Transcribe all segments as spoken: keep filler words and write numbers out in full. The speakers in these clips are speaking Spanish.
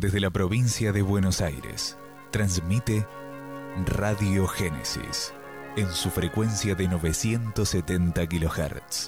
desde la provincia de Buenos Aires, transmite Radio Génesis en su frecuencia de novecientos setenta kilohertz.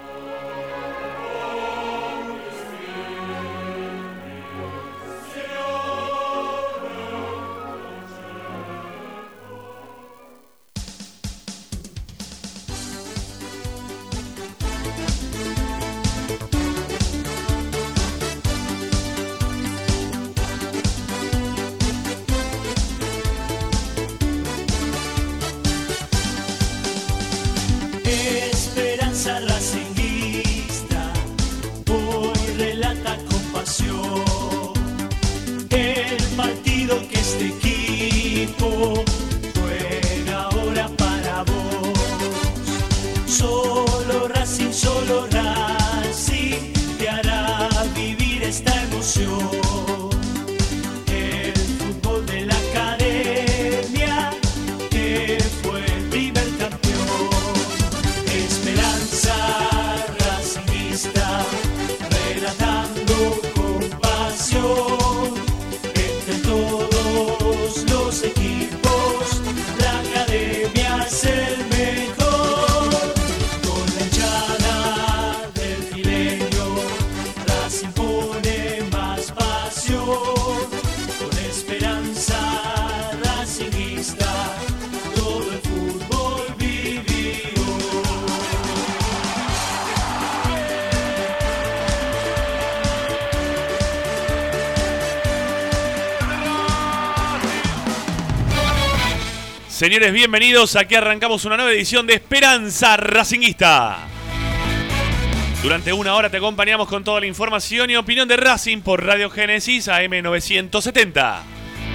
Señores, bienvenidos. Aquí arrancamos una nueva edición de Esperanza Racinguista. Durante una hora te acompañamos con toda la información y opinión de Racing por Radio Génesis A M novecientos setenta.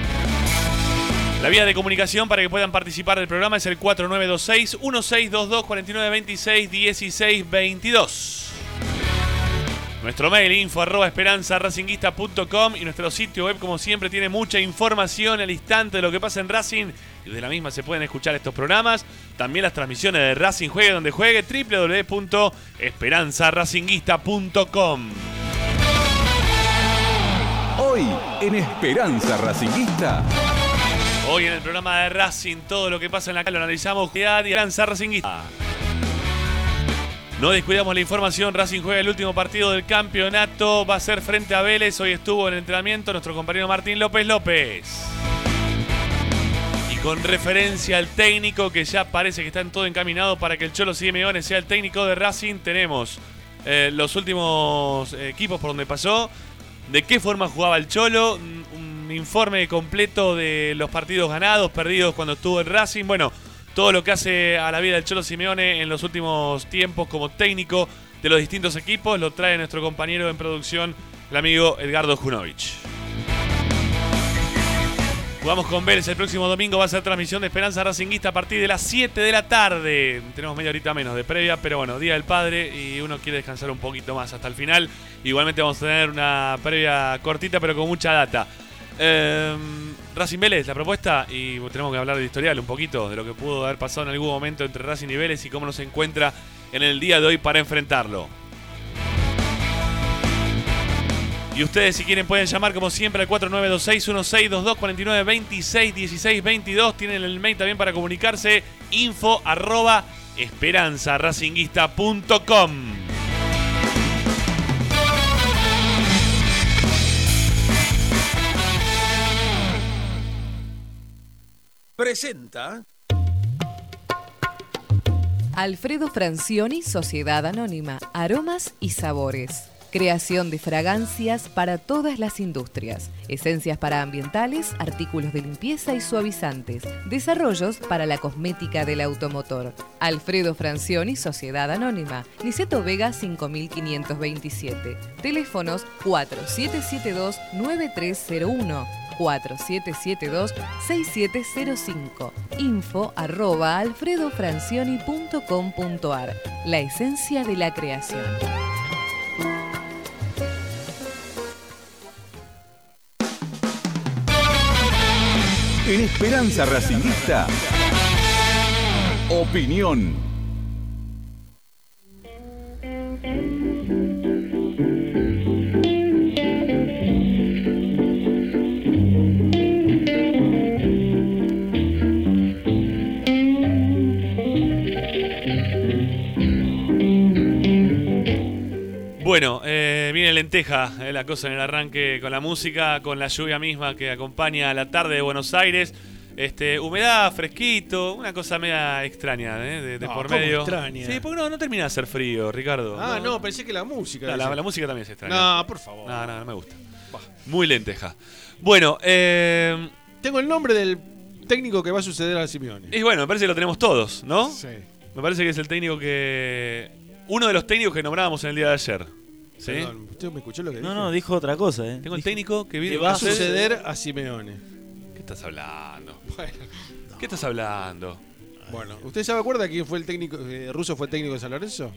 La vía de comunicación para que puedan participar del programa es el cuatro nueve dos seis, uno seis dos dos, cuatro nueve dos seis, uno seis dos dos. Nuestro mail info arroba esperanza racinguista punto com y nuestro sitio web, como siempre, tiene mucha información al instante de lo que pasa en Racing. Y de la misma se pueden escuchar estos programas. También las transmisiones de Racing Juegue Donde Juegue, doble u doble u doble u punto esperanza racinguista punto com. Hoy en Esperanza Racinguista. Hoy en el programa de Racing, todo lo que pasa en la calle lo analizamos. Esperanza Racinguista. No descuidamos la información. Racing juega el último partido del campeonato. Va a ser frente a Vélez. Hoy estuvo en el entrenamiento nuestro compañero Martín López López. Y con referencia al técnico, que ya parece que están todo encaminado para que el Cholo Simeone sea el técnico de Racing, tenemos eh, los últimos equipos por donde pasó, de qué forma jugaba el Cholo, un, un informe completo de los partidos ganados, perdidos cuando estuvo en Racing. Bueno, todo lo que hace a la vida del Cholo Simeone en los últimos tiempos como técnico de los distintos equipos lo trae nuestro compañero en producción, el amigo Edgardo Junovich. Jugamos con Vélez el próximo domingo, va a ser transmisión de Esperanza Racinguista a partir de las siete de la tarde. Tenemos media horita menos de previa, pero bueno, Día del Padre y uno quiere descansar un poquito más hasta el final. Igualmente vamos a tener una previa cortita pero con mucha data. Eh, Racing Vélez, la propuesta, y tenemos que hablar del historial un poquito, de lo que pudo haber pasado en algún momento entre Racing y Vélez y cómo nos encuentra en el día de hoy para enfrentarlo. Y ustedes, si quieren, pueden llamar como siempre al cuatro nueve dos seis, uno seis dos dos, cuatro nueve dos seis, uno seis dos dos. Tienen el mail también para comunicarse, info arroba esperanza racinguista punto com. Presenta Alfredo Francioni, Sociedad Anónima, Aromas y Sabores. Creación de fragancias para todas las industrias. Esencias para ambientales, artículos de limpieza y suavizantes. Desarrollos para la cosmética del automotor. Alfredo Francioni, Sociedad Anónima. Niceto Vega cinco mil quinientos veintisiete. Teléfonos cuatro siete siete dos, nueve tres cero uno. cuatro siete siete dos, seis siete cero cinco. Info arroba alfredofrancioni punto com punto ar. La esencia de la creación. En Esperanza Racinguista, opinión. lenteja eh, la cosa en el arranque con la música, con la lluvia misma que acompaña a la tarde de Buenos Aires. Este, humedad, fresquito, una cosa media extraña, ¿eh? De, de No, por ¿cómo medio. extraña? Sí, porque no, no termina de hacer frío, Ricardo. Ah, no, pensé que la música. No, la, decía. la música también es extraña. No, por favor. No, no, no me gusta. Bah. Muy lenteja. Bueno, eh, Tengo el nombre del técnico que va a suceder a Simeone. y bueno, me parece que lo tenemos todos, ¿no? Sí. Me parece que es el técnico que... Uno de los técnicos que nombrábamos en el día de ayer. ¿Sí? Perdón, ¿usted me escuchó lo que No, dije? no, dijo otra cosa, ¿eh? Tengo el Dijo- técnico que viene... Que va a hacer- suceder a Simeone. ¿Qué estás hablando? Bueno, ¿Qué estás hablando? bueno, ¿usted se acuerda quién fue el técnico? Eh, ¿Russo fue técnico de San Lorenzo?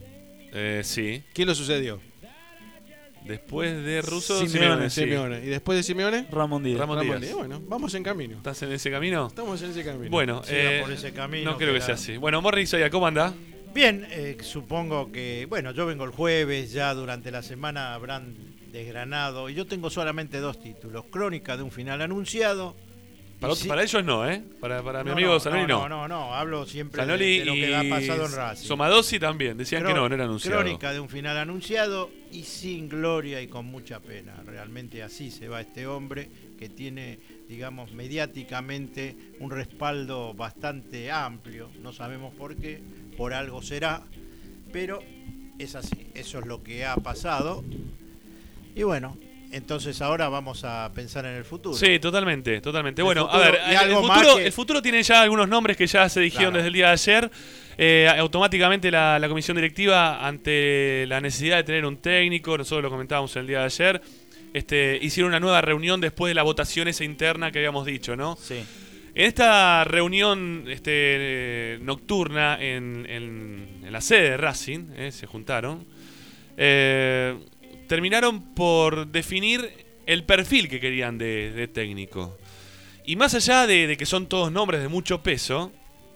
Eh, sí. ¿Quién lo sucedió? Después de Russo, Simeone, Simeone, sí. Simeone. ¿Y después de Simeone? Ramón Díaz. Ramón Díaz. Díaz. Bueno, vamos en camino. ¿Estás en ese camino? Estamos en ese camino. Bueno, Siga eh, por ese camino no creo que que sea la- así. Bueno, Morris, oiga, ¿cómo anda? Bien, eh, supongo que, bueno, yo vengo el jueves, ya durante la semana habrán desgranado, y yo tengo solamente dos títulos, Crónica de un final anunciado. Para, y si- para ellos no, ¿eh? Para, para mi No, amigo no, Zanoli no. no. No, no, no, hablo siempre de, Zanoli de lo que ha pasado en Racing. y Somadossi también. Decían que no, no era anunciado. Crónica de un final anunciado y sin gloria y con mucha pena. Realmente así se va este hombre que tiene, digamos, mediáticamente un respaldo bastante amplio. No sabemos por qué, por algo será, pero es así. Eso es lo que ha pasado. Y bueno, entonces ahora vamos a pensar en el futuro. Sí, totalmente, totalmente. El Bueno, futuro, a ver, y el, algo más futuro, que- el futuro tiene ya algunos nombres que ya se dijeron Claro. desde el día de ayer. Eh, automáticamente la, la comisión directiva, ante la necesidad de tener un técnico, nosotros lo comentábamos el día de ayer, este, hicieron una nueva reunión después de la votación esa interna que habíamos dicho, ¿no? Sí. En esta reunión este, eh, nocturna en, en- en la sede de Racing, eh, se juntaron, eh, terminaron por definir el perfil que querían de, de técnico. Y más allá de, de que son todos nombres de mucho peso,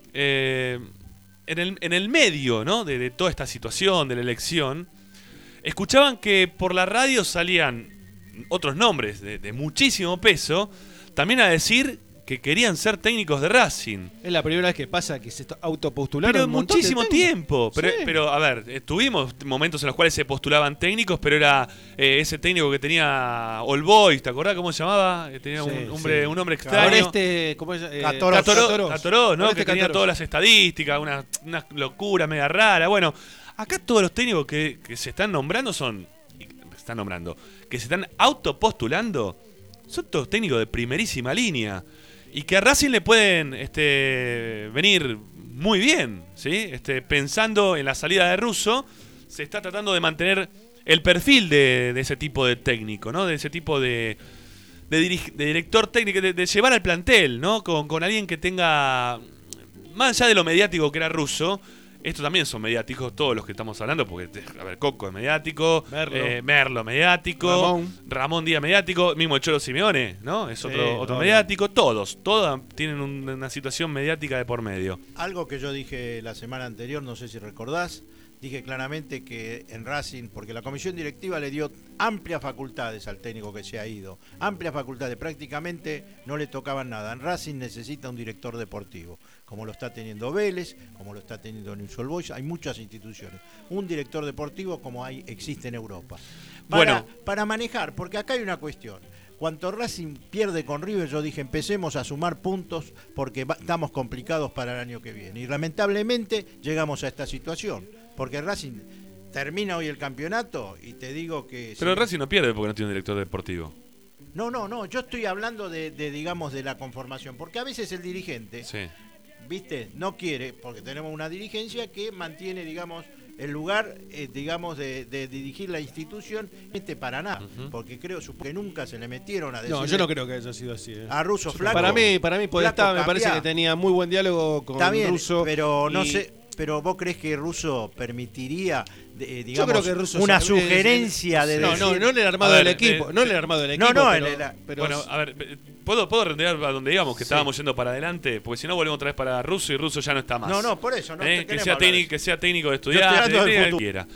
eh, en, el, en el medio, ¿no? de, de toda esta situación, de la elección, escuchaban que por la radio salían otros nombres de, de muchísimo peso, también a decir que querían ser técnicos de Racing. Es la primera vez que pasa que se autopostularon Pero un montón de muchísimo técnicos. tiempo. Pero, Sí. pero, a ver, eh, tuvimos momentos en los cuales se postulaban técnicos, pero era eh, ese técnico que tenía All Boys, ¿te acordás cómo se llamaba? Que tenía Sí, un, hombre, sí. un nombre Con extraño. este, ¿cómo es? Eh, Catorós. Catoró, Catorós. Catoró, ¿no? Con este Que tenía Catorós. todas las estadísticas, una, una locura media rara. Bueno, acá todos los técnicos que, que se están nombrando son. Se están nombrando. Que se están autopostulando. Son todos técnicos de primerísima línea. Y que a Racing le pueden este, venir muy bien, ¿sí? Este, pensando en la salida de Russo, se está tratando de mantener el perfil de, de ese tipo de técnico, ¿no? De ese tipo de, de, dirig- de director técnico, de, de llevar al plantel, ¿no? Con, con alguien que tenga, más allá de lo mediático que era Russo, estos también son mediáticos, todos los que estamos hablando, porque, a ver, Coco es mediático, Merlo. eh, Merlo mediático, Ramón. Ramón Díaz mediático, mismo el Cholo Simeone, ¿no? Es otro, Sí, otro obvio. mediático, todos, todos tienen un- una situación mediática de por medio. Algo que yo dije la semana anterior, no sé si recordás, dije claramente que en Racing, porque la comisión directiva le dio amplias facultades al técnico que se ha ido, amplias facultades, prácticamente no le tocaban nada. En Racing necesita un director deportivo, como lo está teniendo Vélez, como lo está teniendo Newell's Old Boys, hay muchas instituciones. Un director deportivo como hay, existe en Europa. Para, Bueno. para manejar, porque acá hay una cuestión. Cuando Racing pierde con River, yo dije, empecemos a sumar puntos porque va- estamos complicados para el año que viene. Y lamentablemente llegamos a esta situación, porque Racing termina hoy el campeonato y te digo que... Pero si- Racing no pierde porque no tiene un director deportivo. No, no, no, yo estoy hablando de, de, digamos, de la conformación, porque a veces el dirigente, Sí. viste, no quiere, porque tenemos una dirigencia que mantiene, digamos, el lugar, eh, digamos, de, de dirigir la institución, este para nada, Ujú. porque creo supongo que nunca se le metieron a decir No, yo no creo que haya sido así. eh. a Russo Flaco. Para mí, para mí Podestá Flaco, me parece cambiá. que tenía muy buen diálogo con Está bien, Russo. pero no y- sé, pero vos crees que Russo permitiría, de- eh, Yo digamos, creo que Russo una se- sugerencia de No, decir... no, no en el armado A ver, del equipo, eh, no en el armado del equipo. No, no, pero, en el- pero- Bueno, a ver, eh, ¿puedo, puedo rendear a donde íbamos, que Sí. estábamos yendo para adelante? Porque si no volvemos otra vez para Russo y Russo ya no está más. No, no, por eso, no Eh, te que, queremos sea hablar de técnico, eso. que sea técnico de Yo estoy estudiantes, hablando del de que futuro. quiera.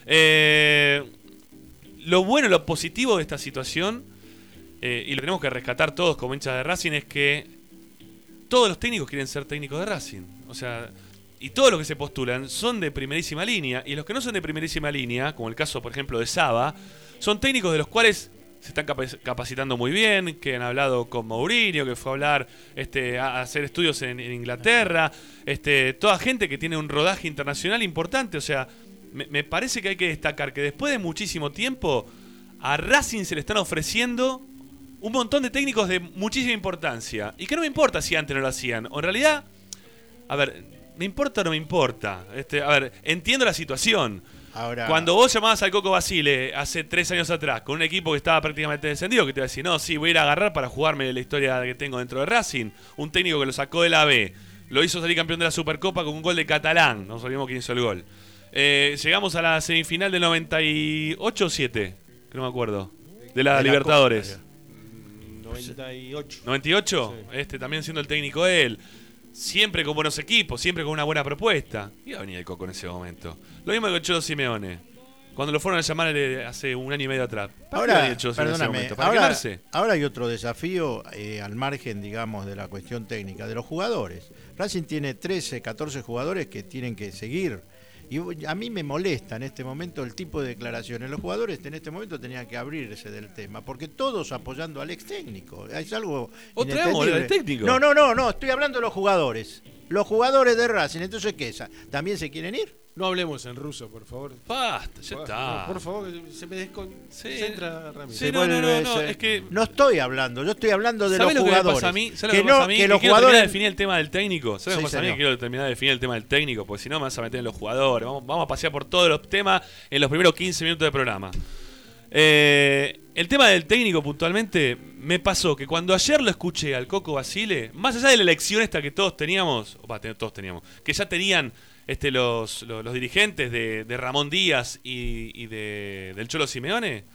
Eh, lo bueno, lo positivo de esta situación, eh, y lo tenemos que rescatar todos como hinchas de Racing, es que todos los técnicos quieren ser técnicos de Racing. O sea, y todos los que se postulan son de primerísima línea. Y los que no son de primerísima línea, como el caso, por ejemplo, de Saba, son técnicos de los cuales se están capacitando muy bien, que han hablado con Mourinho, que fue a hablar, este, a hacer estudios en, en Inglaterra, este, toda gente que tiene un rodaje internacional importante. O sea, me, me parece que hay que destacar que después de muchísimo tiempo a Racing se le están ofreciendo un montón de técnicos de muchísima importancia. Y que no me importa si antes no lo hacían. O en realidad, a ver, ¿me importa o no me importa? Este, a ver, entiendo la situación. Ahora, cuando vos llamabas al Coco Basile hace tres años atrás con un equipo que estaba prácticamente descendido, que te iba a decir, no, sí, voy a ir a agarrar para jugarme la historia que tengo dentro de Racing. Un técnico que lo sacó de la B, lo hizo salir campeón de la Supercopa con un gol de Catalán. No sabíamos quién hizo el gol. Eh, llegamos a la semifinal del noventa y ocho o siete, que no me acuerdo, de la, de la Libertadores. noventa y ocho. ¿noventa y ocho? Sí. Este, también siendo el técnico él. Siempre con buenos equipos, siempre con una buena propuesta. Iba a venir el Coco en ese momento. Lo mismo que el Cholo Simeone. Cuando lo fueron a llamar hace un año y medio atrás. Ahora, el Cholo Simeone en ese momento? ¿Para ahora, quemarse? Ahora hay otro desafío eh, al margen, digamos, de la cuestión técnica, de los jugadores. Racing tiene trece, catorce jugadores que tienen que seguir. Y a mí me molesta en este momento el tipo de declaraciones. Los jugadores en este momento tenían que abrirse del tema, porque todos apoyando al ex técnico. Es algo ¿Otra vez al técnico? No, no, no, no, estoy hablando de los jugadores. Los jugadores de Racing, entonces ¿qué es? ¿También se quieren ir? No hablemos en ruso, por favor. Basta, ya está. No, por favor, se me desconcentra sí. Ramírez. Sí, no, no, no, no, es que... No estoy hablando, yo estoy hablando de los lo jugadores. Que me pasa a mí? ¿Sabes que lo que me pasa a mí? Que, que los quiero jugadores... terminar de definir el tema del técnico. ¿Sabes lo que Sí, pasa a mí? señor. Quiero terminar de definir el tema del técnico, porque si no me vas a meter en los jugadores. Vamos, vamos a pasear por todos los temas en los primeros quince minutos del programa. Eh, el tema del técnico puntualmente me pasó que cuando ayer lo escuché al Coco Basile, más allá de la elección esta que todos teníamos, opa, todos teníamos, que ya tenían este, los, los, los dirigentes de, de Ramón Díaz y, y de, del Cholo Simeone,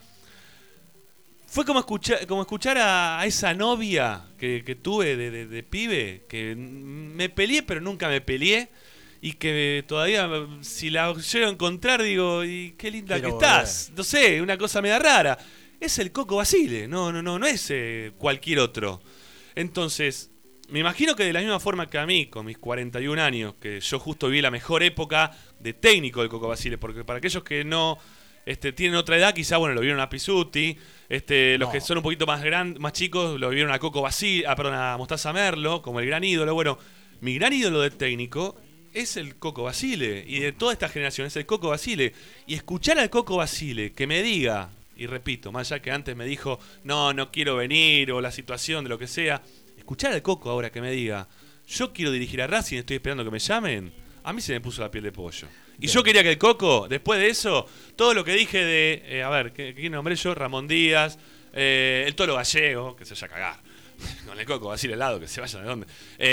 fue como escuchar, como escuchar a, a esa novia que, que tuve de, de, de pibe, que me peleé pero nunca me peleé. Y que todavía, si la llego a encontrar, digo, y qué linda Quiero que estás. No sé, una cosa media rara. Es el Coco Basile, no, no, no, no es eh, cualquier otro. Entonces, me imagino que de la misma forma que a mí, con mis cuarenta y un años, que yo justo viví la mejor época de técnico del Coco Basile, porque para aquellos que no este, tienen otra edad, quizá, bueno, lo vieron a Pizzuti, este, los No. que son un poquito más grandes, más chicos, lo vieron a Coco Basile, ah, perdón, a Mostaza Merlo, como el gran ídolo. Bueno, mi gran ídolo de técnico es el Coco Basile, y de toda esta generación es el Coco Basile. Y escuchar al Coco Basile que me diga, y repito, más allá que antes me dijo, no, no quiero venir, o la situación, de lo que sea, escuchar al Coco ahora que me diga, yo quiero dirigir a Racing, estoy esperando que me llamen, a mí se me puso la piel de pollo. Y Bien. yo quería que el Coco, después de eso, todo lo que dije de, eh, a ver, ¿qué, qué nombré yo? Ramón Díaz, eh, el Tolo Gallego, que se vaya a cagar. Con el Coco, así al lado, que se vayan de dónde.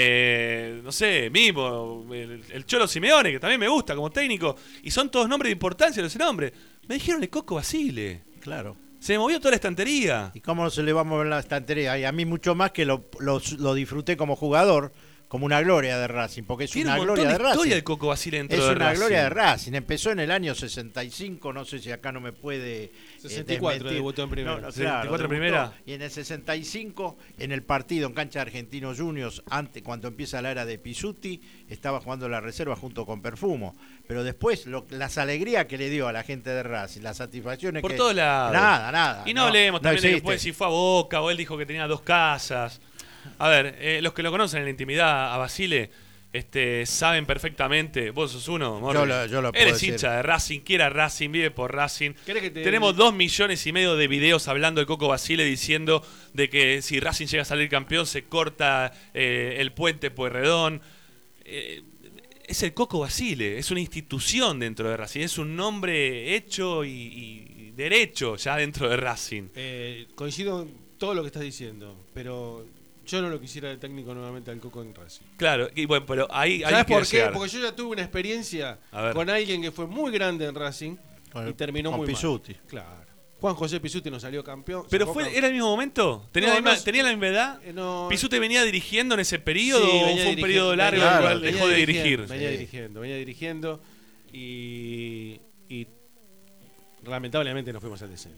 Eh, no sé, mismo, el, el Cholo Simeone, que también me gusta como técnico. Y son todos nombres de importancia los nombres. Me dijeron el Coco Basile. Claro. Se me movió toda la estantería. ¿Y cómo no se le va a mover la estantería? Y a mí mucho más que lo, lo, lo disfruté como jugador, como una gloria de Racing, porque es Tiene una un montón gloria de de Racing. historia el Coco Basile dentro Es de una Racing. gloria de Racing. Empezó en el año sesenta y cinco, no sé si acá no me puede... sesenta y cuatro desmentir. debutó en primera. No, no, sesenta y cuatro debutó. primera. Y en el sesenta y cinco, en el partido en cancha de Argentinos Juniors, antes, cuando empieza la era de Pizzuti, estaba jugando la reserva junto con Perfumo. Pero después, lo, las alegrías que le dio a la gente de Racing, las satisfacciones Por que... todos lados. Nada, nada. Y no, hablemos también de existe. después si fue a Boca o él dijo que tenía dos casas. A ver, eh, los que lo conocen en la intimidad a Basile este, saben perfectamente. Vos sos uno, Morri. Yo lo- yo lo puedo Eres decir. hincha de Racing, quiere a Racing, vive por Racing. ¿Querés que te- Tenemos dos millones y medio de videos hablando de Coco Basile diciendo de que si Racing llega a salir campeón se corta eh, el puente Pueyrredón. Eh, es el Coco Basile, es una institución dentro de Racing, es un nombre hecho y, y derecho ya dentro de Racing. Eh, coincido en todo lo que estás diciendo, pero yo no lo quisiera de técnico nuevamente al Coco en Racing. Claro, y bueno, pero ahí hay ¿Sabes que por qué? llegar. Porque yo ya tuve una experiencia A ver. con alguien que fue muy grande en Racing Con y el- terminó con muy Pizzuti. mal. Claro. Juan José Pizzuti nos salió campeón. Pero sacó fue, campeón. ¿era el mismo momento? ¿Tenía, No, la, misma, no, ¿tenía la misma edad? Eh, no, ¿Pizzuti venía dirigiendo en ese periodo Sí, o venía fue un dirigiendo, periodo largo venía- en el cual venía dejó de dirigiendo, dirigir? Venía Sí. dirigiendo, venía dirigiendo y, y lamentablemente nos fuimos al descenso.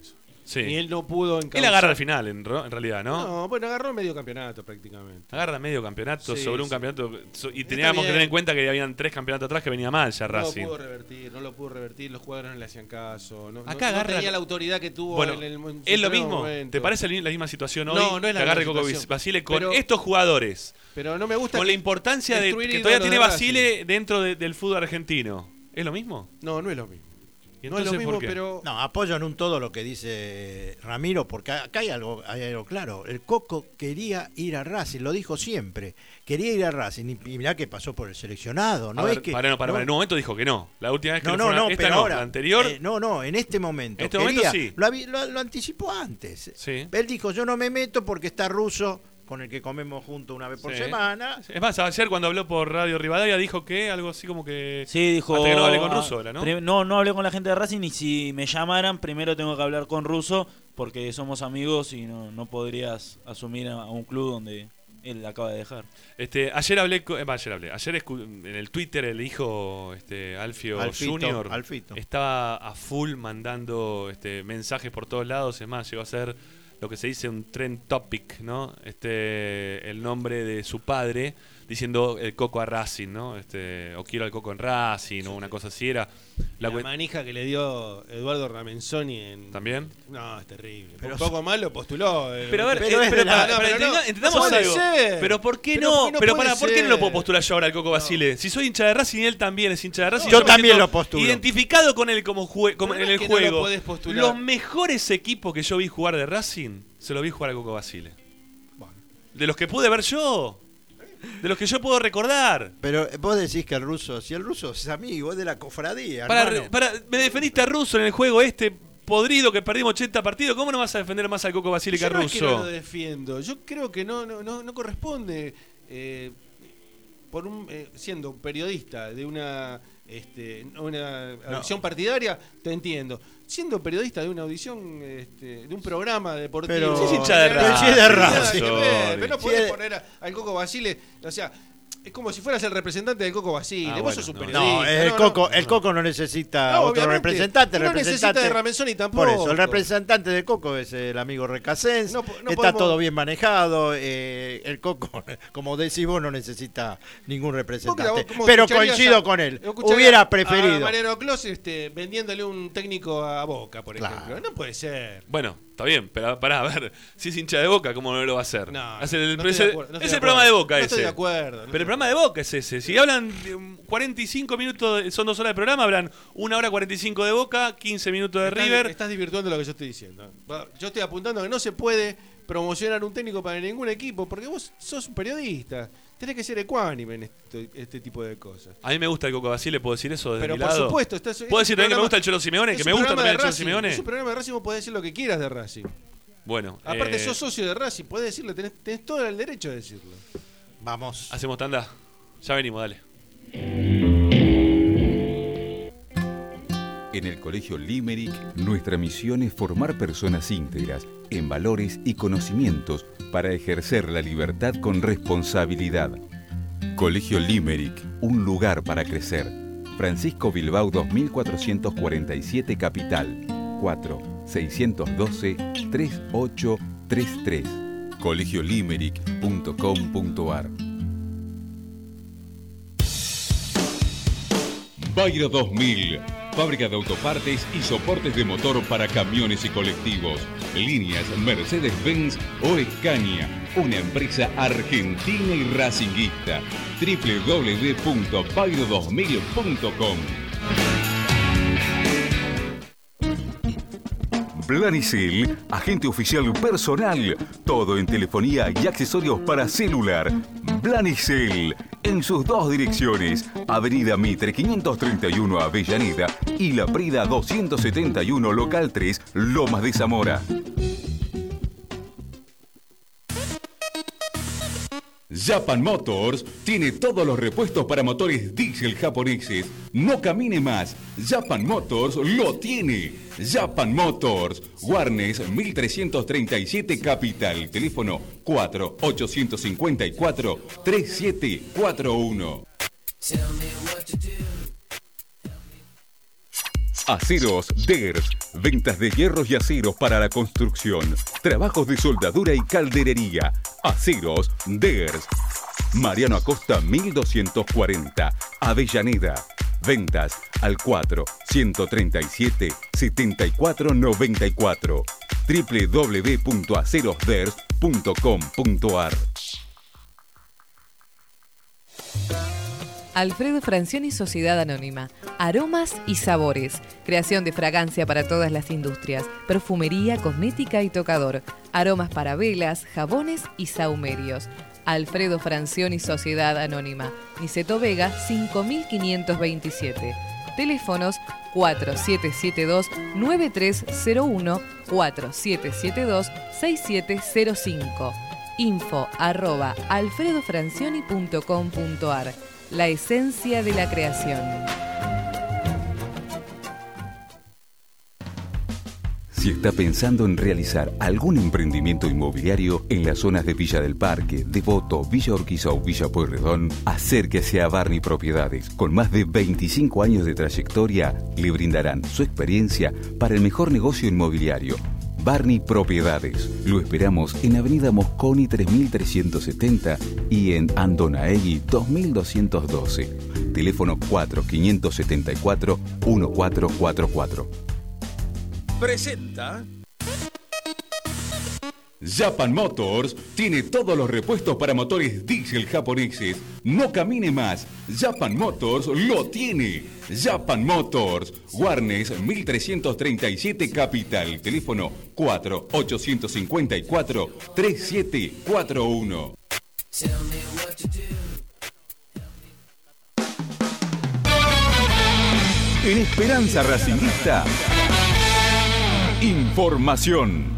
Sí. Y él no pudo encauzar. Él agarra al final, en, en realidad, ¿no? No, bueno, agarró medio campeonato prácticamente. Agarra medio campeonato Sí, sobre un sí. campeonato. Y Está teníamos que bien. tener en cuenta que habían tres campeonatos atrás que venía mal ya No Racing. lo pudo revertir, no lo pudo revertir, los jugadores no le hacían caso. No, Acá no, agarra- no tenía la autoridad que tuvo Bueno, en el en su ¿es lo primer mismo? momento. ¿Te parece la misma situación hoy? No, no es la que agarre misma Coco situación. Basile con Pero- estos jugadores. Pero no me gusta. Con que- la importancia de destruir que todavía ídolos tiene de Racing. Basile dentro de- del fútbol argentino. ¿Es lo mismo? No, no es lo mismo. ¿Y No es lo entonces mismo, por qué? pero. No, apoyo en un todo lo que dice Ramiro, porque acá hay algo, hay algo claro. El Coco quería ir a Racing, lo dijo siempre. Quería ir a Racing y, y mirá que pasó por el seleccionado. No A ver, es que, para, no, para, no, para, en un momento dijo que no. La última vez que no, le no, fue una- no, esta pero no, ahora, la anterior. eh, no, no, en este momento. En este momento quería, sí. Lo, habí- lo- lo anticipó antes. Sí. Él dijo, yo no me meto porque está Russo, con el que comemos juntos una vez por Sí. semana. Es más, ayer cuando habló por Radio Rivadavia dijo que algo así como que. Sí, dijo. Hasta que no hable con ah, Russo ahora, ¿no? prim- No, no hablé con la gente de Racing y si me llamaran, primero tengo que hablar con Russo porque somos amigos y no, no podrías asumir a, a un club donde él acaba de dejar. Este, ayer hablé, con- eh, va, ayer hablé, ayer escu- en el Twitter el hijo este, Alfio Alfito, Junior Alfito. estaba a full mandando este, mensajes por todos lados, es más, llegó a ser lo que se dice un trend topic, ¿no? Este, el nombre de su padre diciendo el Coco a Racing, ¿no? Este, o quiero al Coco en Racing o una cosa así era. La La cue- manija que le dio Eduardo Ramenzoni en. ¿También? No, es terrible. Pero- un poco mal lo postuló. eh. Pero a ver, Pero eh, es pero de la- para- no, para- pero no, entenda- entendamos no puede algo. ser. Pero ¿por qué Pero no? ¿por qué no pero puede para, ¿por qué no lo ser? puedo postular yo ahora al Coco Basile? Si soy hincha de Racing y él también es hincha de Racing. Yo me también siento lo postulo. Identificado con él como, jue- como Pero en no el es que no lo juego. podés postular. Los mejores equipos que yo vi jugar de Racing, se los vi jugar al Coco Basile. De los que pude ver yo. De los que yo puedo recordar. Pero vos decís que el ruso, si el ruso es amigo, es de la cofradía, Para, hermano. para, me defendiste a Russo en el juego este podrido que perdimos ochenta partidos. ¿Cómo no vas a defender más al Coco Basile que a Yo no es que no lo Russo? defiendo. Yo creo que no, no, no, no corresponde. eh, por un, eh, siendo un periodista de una, este, una audición partidaria, te entiendo. Siendo periodista de una audición, este, de un programa deportivo. Pero- Sí, es hincha de Pero Racing. sí es de Nada Racing. que ver, pero no Sí, podés es- poner a- al Coco Basile. O sea, es como si fueras el representante del Coco Basile. Ah, Vos bueno, sos un no. periodista. No, el, no, Coco, no. el Coco no necesita No, otro obviamente. representante. El No necesita representante de Ramenzoni tampoco. Por eso, el representante de Coco es el amigo Recasens. No po- no está podemos- todo bien manejado. eh, el Coco, como decís vos, no necesita ningún representante. Vos, ¿cómo Pero escucharías coincido a- con él. escucharías Hubiera A preferido. Mariano Clos este, vendiéndole un técnico a Boca, por Claro. ejemplo. No puede ser. Bueno, está bien, pero pará, a ver, si es hincha de Boca, ¿cómo no lo va a hacer? No, Hace el, no estoy es de el- acuerdo, no es estoy el de programa de acuerdo. Boca No ese. estoy de acuerdo, no Pero estoy el programa de Boca es ese. Si hablan de, um, cuarenta y cinco minutos, son dos horas de programa, hablan una hora cuarenta y cinco de Boca, quince minutos de Estás- River. Estás desvirtuando lo que yo estoy diciendo. Yo estoy apuntando que no se puede promocionar un técnico para ningún equipo porque vos sos un periodista. Tenés que ser ecuánime en este, este tipo de cosas. A mí me gusta el Coco Basile, ¿puedo decir eso desde Pero mi por lado? supuesto, estás, ¿Puedo decir también que me gusta el Cholo Simeone? Que me gusta también el Cholo Simeone. Es un programa de Racing, vos podés decir lo que quieras de Racing. Bueno, Aparte, eh, sos socio de Racing, podés decirlo, tenés, tenés todo el derecho de decirlo. Vamos. hacemos tanda. Ya venimos, dale. En el Colegio Limerick, nuestra misión es formar personas íntegras en valores y conocimientos para ejercer la libertad con responsabilidad. Colegio Limerick, un lugar para crecer. Francisco Bilbao dos mil cuatrocientos cuarenta y siete Capital. cuatro seiscientos doce treinta y ocho treinta y tres. colegio limerick punto com punto ar. Bayro dos mil, fábrica de autopartes y soportes de motor para camiones y colectivos. Líneas Mercedes-Benz o Scania, una empresa argentina y racinguista. doble u doble u doble u punto bayro dos mil punto com. Planicel, agente oficial personal. Todo en telefonía y accesorios para celular. Planicel, en sus dos direcciones. Avenida Mitre quinientos treinta y uno Avellaneda y La Prida doscientos setenta y uno Local tres, Lomas de Zamora. Japan Motors tiene todos los repuestos para motores diésel japoneses. No camine más. Japan Motors lo tiene. Japan Motors. Warnes mil trescientos treinta y siete Capital. Teléfono cuatro ochocientos cincuenta y cuatro treinta y siete cuarenta y uno. Aceros D E R S, Ventas de hierros y aceros para la construcción. Trabajos de soldadura y calderería. Aceros Ders. Mariano Acosta mil doscientos cuarenta, Avellaneda. Ventas al cuatro, ciento treinta y siete, setenta y cuatro noventa y cuatro. doble u doble u doble u punto acerosders punto com punto ar. Alfredo Francioni, Sociedad Anónima. Aromas y sabores. Creación de fragancia para todas las industrias. Perfumería, cosmética y tocador. Aromas para velas, jabones y sahumerios. Alfredo Francioni, Sociedad Anónima. Niceto Vega, cinco mil quinientos veintisiete. Teléfonos cuatro siete siete dos, nueve tres cero uno, cuatro siete siete dos, seis siete cero cinco. Info arroba alfredofrancioni punto com punto ar. La esencia de la creación. Si está pensando en realizar algún emprendimiento inmobiliario en las zonas de Villa del Parque, Devoto, Villa Urquiza o Villa Pueyrredón, acérquese a Barney Propiedades. Con más de veinticinco años de trayectoria, le brindarán su experiencia para el mejor negocio inmobiliario. Barney Propiedades. Lo esperamos en Avenida Mosconi tres mil trescientos setenta y en Andonaegui dos mil doscientos doce. Teléfono cuatro cinco siete cuatro, uno cuatro cuatro cuatro. Presenta. Japan Motors tiene todos los repuestos para motores diésel japoneses. No camine más. Japan Motors lo tiene. Japan Motors. Warnes mil trescientos treinta y siete Capital. Teléfono cuatro ocho cinco cuatro, tres siete cuatro uno. En Esperanza Racingista, información.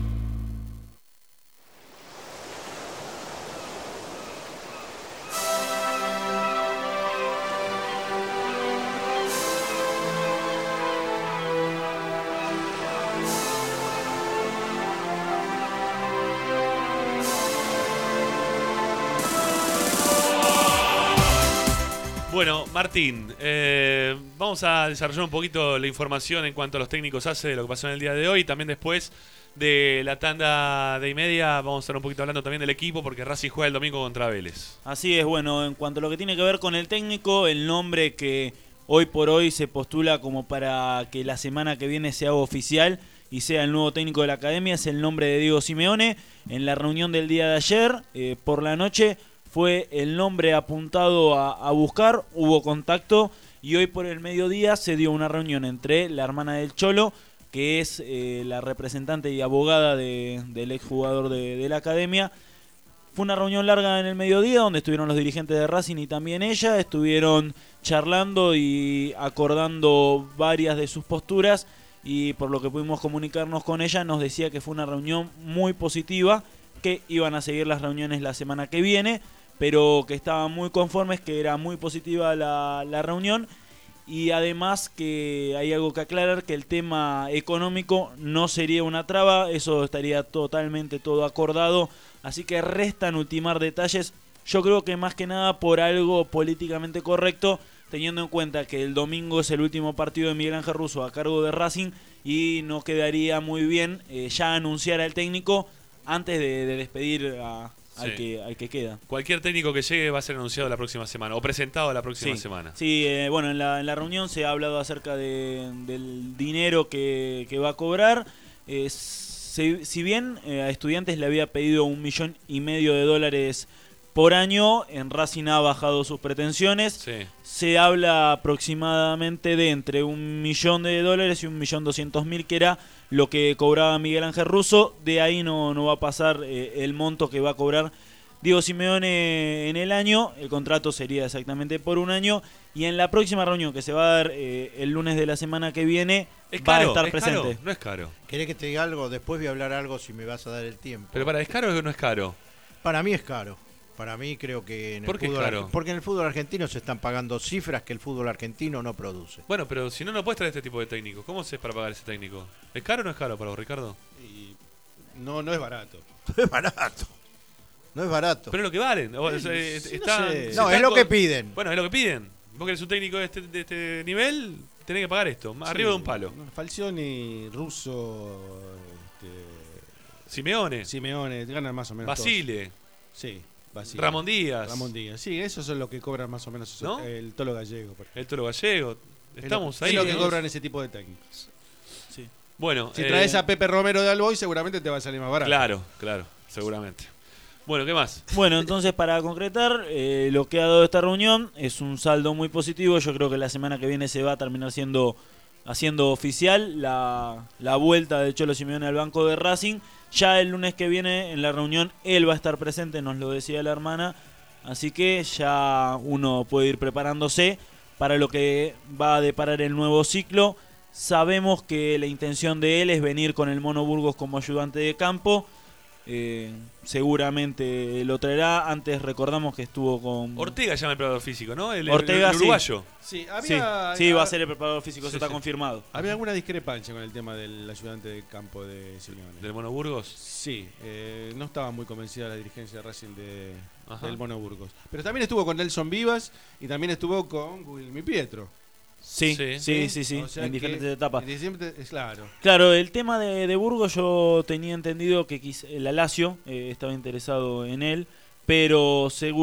Bueno, Martín, eh, vamos a desarrollar un poquito la información en cuanto a los técnicos hace de lo que pasó en el día de hoy. También después de la tanda de y media vamos a estar un poquito hablando también del equipo porque Racing juega el domingo contra Vélez. Así es, bueno, en cuanto a lo que tiene que ver con el técnico, el nombre que hoy por hoy se postula como para que la semana que viene se haga oficial y sea el nuevo técnico de la academia es el nombre de Diego Simeone. En la reunión del día de ayer, eh, por la noche, fue el nombre apuntado a, a buscar, hubo contacto y hoy por el mediodía se dio una reunión entre la hermana del Cholo, que es eh, la representante y abogada de, del exjugador de, de la academia. Fue una reunión larga en el mediodía donde estuvieron los dirigentes de Racing y también ella, estuvieron charlando y acordando varias de sus posturas y por lo que pudimos comunicarnos con ella nos decía que fue una reunión muy positiva, que iban a seguir las reuniones la semana que viene, pero que estaban muy conformes, que era muy positiva la, la reunión y además que hay algo que aclarar, que el tema económico no sería una traba, eso estaría totalmente todo acordado, así que restan ultimar detalles, yo creo que más que nada por algo políticamente correcto, teniendo en cuenta que el domingo es el último partido de Miguel Ángel Russo a cargo de Racing y no quedaría muy bien eh, ya anunciar al técnico antes de, de despedir a... Al, sí. que, al que queda. Cualquier técnico que llegue va a ser anunciado la próxima semana o presentado la próxima sí. semana. Sí, eh, bueno, en la, en la reunión se ha hablado acerca de, del dinero que, que va a cobrar. Eh, si, si bien eh, a Estudiantes le había pedido un millón y medio de dólares por año, en Racing ha bajado sus pretensiones. Sí. Se habla aproximadamente de entre un millón de dólares y un millón doscientos mil, que era lo que cobraba Miguel Ángel Russo. De ahí no, no va a pasar eh, el monto que va a cobrar Diego Simeone en el año. El contrato sería exactamente por un año. Y en la próxima reunión que se va a dar eh, el lunes de la semana que viene, ¿Es va caro? a estar ¿Es presente. Caro? No es caro. ¿Querés que te diga algo? Después voy a hablar algo si me vas a dar el tiempo. Pero para, ¿es caro o no es caro? Para mí es caro. Para mí creo que en el ¿Por qué fútbol es caro? porque en el fútbol argentino se están pagando cifras que el fútbol argentino no produce. Bueno, pero si no, no puedes traer este tipo de técnicos. ¿Cómo haces para pagar ese técnico? ¿Es caro o no es caro para vos, Ricardo? Y no, no es barato. No es barato. No es barato. Pero es lo que valen. O sea, Sí, están- no sé. se No, están es lo con- que piden. Bueno, es lo que piden. Vos querés un técnico de este, de este nivel, tenés que pagar esto, arriba Sí, de un palo. Falcioni, Russo, este, Simeone, Simeone, ganan más o menos Basile, todos. Sí, Basile. Ramón Díaz, Ramón Díaz. Sí, esos son los que cobran más o menos ¿No? el Tolo Gallego. por ejemplo. el Toro Gallego. Estamos es lo, ahí. Es lo que ¿no? cobran ese tipo de técnicos. Sí. Bueno, Si eh, traes a Pepe Romero de Alboy, seguramente te va a salir más barato. Claro, claro, seguramente. Bueno, ¿qué más? Bueno, entonces para concretar, eh, lo que ha dado esta reunión es un saldo muy positivo. Yo creo que la semana que viene se va a terminar siendo haciendo oficial la, la vuelta de Cholo Simeone al banco de Racing. Ya el lunes que viene en la reunión él va a estar presente, nos lo decía la hermana. Así que ya uno puede ir preparándose para lo que va a deparar el nuevo ciclo. Sabemos que la intención de él es venir con el Mono Burgos como ayudante de campo. Eh, seguramente lo traerá. Antes recordamos que estuvo con Ortega llama el preparador físico, ¿no? El, el- Ortega, el uruguayo. Sí, Sí, había, sí, va a ser el preparador físico, eso Sí, está sí. confirmado. Había alguna discrepancia con el tema del ayudante de campo de Simeone. ¿Del Mono Burgos? Sí, eh, no estaba muy convencida la dirigencia de Racing de, Ajá. del Mono Burgos. Pero también estuvo con Nelson Vivas y también estuvo con Guilmi Pietro. Sí, Sí. sí, sí, sí, O sea en que- diferentes etapas. en diferentes- es claro. Claro, el tema de, de Burgos yo tenía entendido que quis- el Alacio eh, estaba interesado en él, pero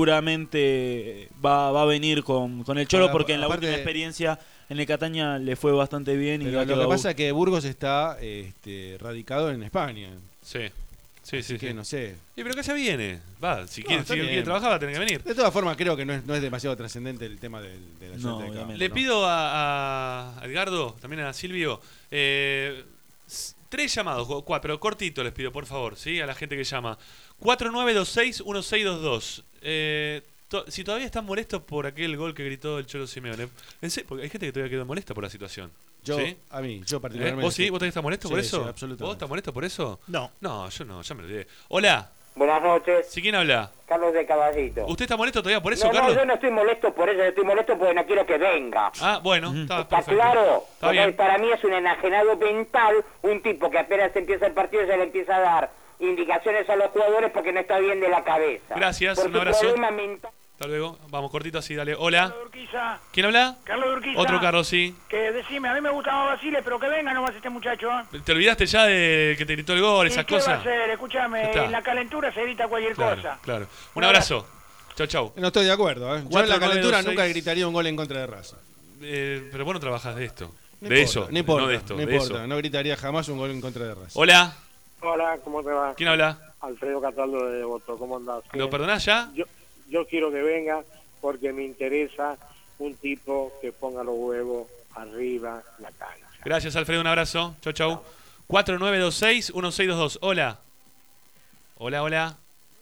seguramente va, va a venir con, con el Cholo Ahora, porque en la aparte- última experiencia en el Cataña le fue bastante bien. y Pero ha lo que quedado- pasa es que Burgos está este, radicado en España. Sí. Sí, Así sí, que sí. no sé. Y pero que ya viene. Va, si No, quiere, está si bien. quiere trabajar va a tener que venir. De todas formas, creo que no es, no es demasiado trascendente el tema del, del ayudante No, de campo. obviamente. Le no. pido a, a Edgardo, también a Silvio, eh, s- tres llamados, o cuatro, pero cortito les pido, por favor, ¿sí? A la gente que llama. cuatro nueve dos seis uno seis dos dos. Eh, to- si todavía están molestos por aquel gol que gritó el Cholo Simeone. En serio, porque hay gente que todavía quedó molesta por la situación. Yo, ¿Sí? a mí, yo ¿Eh? particularmente. ¿Vos sí? ¿Vos también estás molesto por Sí, eso? sí, absolutamente. ¿Vos estás molesto por eso? No. No, yo no, ya me olvidé. Hola, Buenas noches, ¿sí quién habla? Carlos de Caballito. ¿Usted está molesto todavía por eso, no, Carlos? no, yo no estoy molesto por eso, yo estoy molesto porque no quiero que venga. Ah, bueno, está, ¿Está perfecto. claro? Está Porque bien. para mí es un enajenado mental, un tipo que apenas empieza el partido ya le empieza a dar indicaciones a los jugadores porque no está bien de la cabeza. Gracias, Por un su abrazo. problema mental. Hasta luego. Vamos cortito así, dale. Hola. Urquiza, ¿Quién habla? Carlos Urquiza. Otro Carlos, sí. Que decime, a mí me gustaba Basile, pero que venga nomás este muchacho. ¿eh? ¿Te olvidaste ya de que te gritó el gol, ¿Y esas qué va a cosas? hacer? Escúchame, Ya está. en la calentura se grita cualquier Claro, cosa. claro. Un Un abrazo. Chau, chau. No estoy de acuerdo. ¿eh? Yo en Cuatro, la nueve, calentura dos, nunca seis. gritaría un gol en contra de Raza. Eh, pero vos no trabajás de esto. No de importa, eso. No importa, no de esto. no, de importa, eso. no gritaría jamás un gol en contra de Raza. Hola. Hola, ¿cómo te va? ¿Quién habla? Alfredo Cataldo de Devoto, ¿cómo andás? ¿Lo perdonás ya? Yo, yo quiero que venga porque me interesa un tipo que ponga los huevos arriba la cancha. Gracias, Alfredo. Un abrazo. Chau, chau. cuatro nueve dos seis uno seis dos dos. Hola. Hola, hola.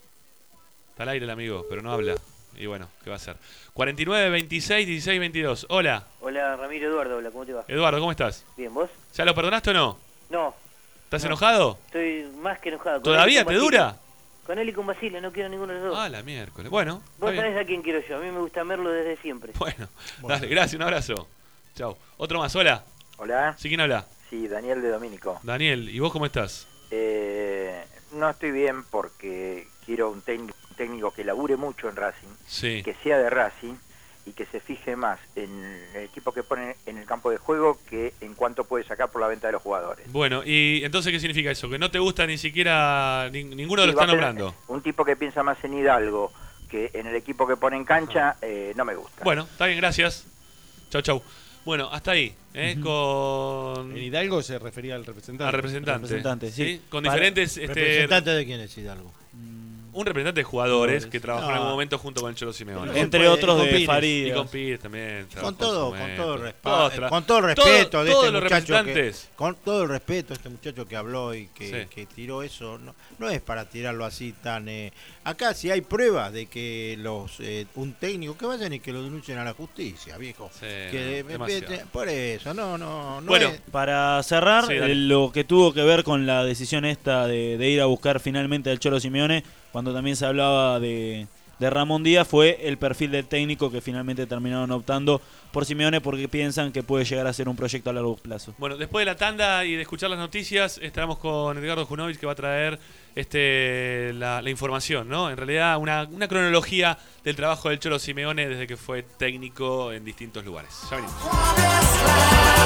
Está al aire el amigo, pero no habla. Y bueno, ¿qué va a hacer? cuarenta y nueve veintiséis dieciséis veintidós. Hola. Hola, Ramiro Eduardo, hola, ¿cómo te va? Eduardo, ¿cómo estás? Bien, ¿vos? ¿Ya lo perdonaste o no? No, ¿Estás No. enojado? estoy más que enojado. Con ¿Todavía él y con te Basile. dura? Con él y con Basile, no quiero ninguno de los dos. Ah, la miércoles. Bueno, está Vos bien. sabés a quién quiero yo, a mí me gusta verlo desde siempre. Bueno, dale, gracias, un abrazo. Chau. Otro más, hola. Hola, ¿Sí quién habla? sí, Daniel de Domínico. Daniel, ¿y vos cómo estás? Eh, no estoy bien porque quiero un técnico, un técnico que labure mucho en Racing, Sí. que sea de Racing y que se fije más en el equipo que pone en el campo de juego que en cuánto puede sacar por la venta de los jugadores. Bueno, ¿y entonces qué significa eso? ¿Que no te gusta ni siquiera ni- ninguno de Sí, los que va están a tener- nombrando? Un tipo que piensa más en Hidalgo que en el equipo que pone en cancha, eh, no me gusta. Bueno, está bien, gracias. Chau, chau. Bueno, hasta ahí, ¿eh? Con... En Hidalgo se refería al representante. Al representante. Representante, sí. Con Para- diferentes... Este, ¿Representante de quién es Hidalgo? un representante de jugadores Jugadores. que trabajó No. en algún momento junto con el Cholo Simeone. Entre puede- otros y con de Pires. Y Farías. con Pires también. trabajó Con en todo, su con momento. todo, el Todos respeto, tra- con todo el todo- respeto de todos este los muchacho que, representantes. con todo el respeto de este muchacho que habló y que, Sí. que tiró eso, no, no es para tirarlo así tan... eh, acá si hay pruebas de que los eh, un técnico que vayan y que lo denuncien a la justicia, viejo. Sí, que no, me- demasiado. me- por eso, no, no, no Bueno, es- Para cerrar, Sí, dale. eh, lo que tuvo que ver con la decisión esta de, de ir a buscar finalmente al Cholo Simeone, cuando también se hablaba de, de Ramón Díaz, fue el perfil del técnico que finalmente terminaron optando por Simeone porque piensan que puede llegar a ser un proyecto a largo plazo. Bueno, después de la tanda y de escuchar las noticias, estaremos con Edgardo Junovic que va a traer este la, la información, ¿no? En realidad, una, una cronología del trabajo del Cholo Simeone desde que fue técnico en distintos lugares. Ya venimos.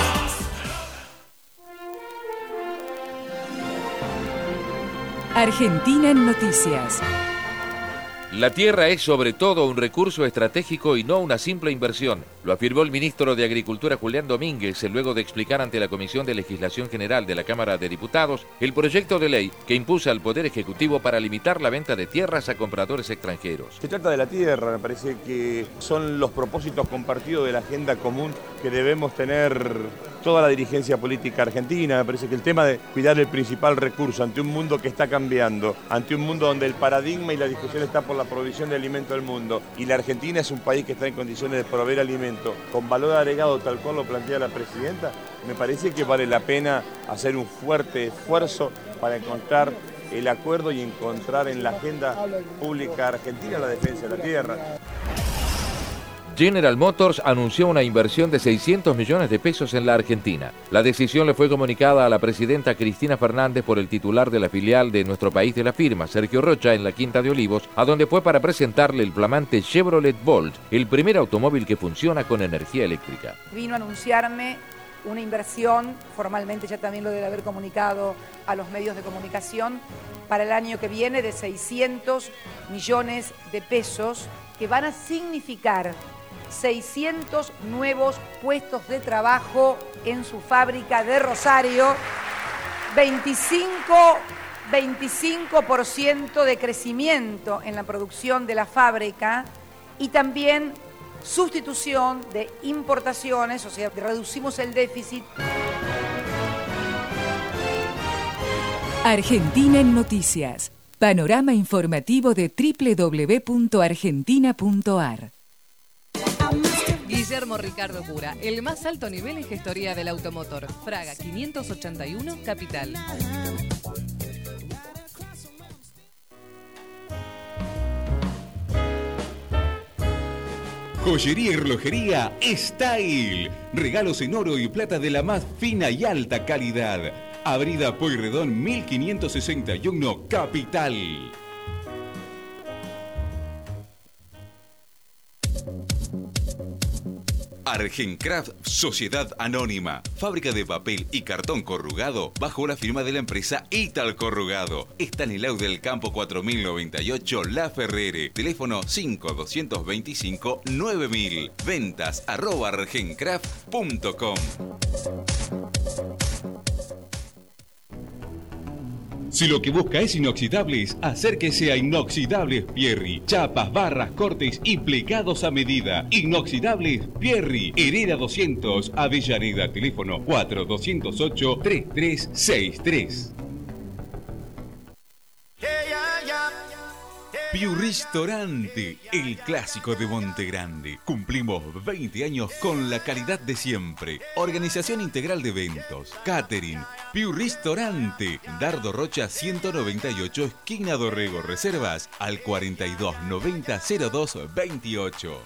Argentina en Noticias. La tierra es sobre todo un recurso estratégico y no una simple inversión. Lo afirmó el ministro de Agricultura Julián Domínguez luego de explicar ante la Comisión de Legislación General de la Cámara de Diputados el proyecto de ley que impulsa al Poder Ejecutivo para limitar la venta de tierras a compradores extranjeros. Se trata de la tierra, me parece que son los propósitos compartidos de la agenda común que debemos tener toda la dirigencia política argentina. Me parece que el tema de cuidar el principal recurso ante un mundo que está cambiando, ante un mundo donde el paradigma y la discusión está por la provisión de alimento del mundo, y la Argentina es un país que está en condiciones de proveer alimento con valor agregado tal cual lo plantea la presidenta, me parece que vale la pena hacer un fuerte esfuerzo para encontrar el acuerdo y encontrar en la agenda pública argentina la defensa de la tierra. General Motors anunció una inversión de seiscientos millones de pesos en la Argentina. La decisión le fue comunicada a la presidenta Cristina Fernández por el titular de la filial de nuestro país de la firma, Sergio Rocha, en la Quinta de Olivos, a donde fue para presentarle el flamante Chevrolet Bolt, el primer automóvil que funciona con energía eléctrica. Vino a anunciarme una inversión, formalmente ya también lo debe haber comunicado a los medios de comunicación, para el año que viene de seiscientos millones de pesos que van a significar seiscientos nuevos puestos de trabajo en su fábrica de Rosario, veinticinco, veinticinco por ciento de crecimiento en la producción de la fábrica y también sustitución de importaciones, o sea, reducimos el déficit. Argentina en Noticias. Panorama informativo de doble u doble u doble u punto argentina punto a r. Guillermo Ricardo Cura, el más alto nivel en gestoría del automotor. Fraga quinientos ochenta y uno, Capital. Joyería y relojería Style. Regalos en oro y plata de la más fina y alta calidad. Avenida Pueyrredón mil quinientos sesenta y uno, Capital. Argencraft Sociedad Anónima, fábrica de papel y cartón corrugado bajo la firma de la empresa Ital Corrugado. Está en el Au del Campo cuatro mil noventa y ocho, La Ferrere. Teléfono cinco dos dos cinco nueve mil. Ventas arroba argencraft punto com. Si lo que busca es inoxidables, acérquese a Inoxidables Pierri. Chapas, barras, cortes y plegados a medida. Inoxidables Pierri. Herrera doscientos, Avellaneda. Teléfono cuatro dos cero ocho, tres tres seis tres. Piu Ristorante, el clásico de Monte Grande. Cumplimos veinte años con la calidad de siempre. Organización integral de eventos, catering. Piu Ristorante, Dardo Rocha ciento noventa y ocho, esquina Dorrego. Reservas al cuarenta y dos noventa cero dos veintiocho.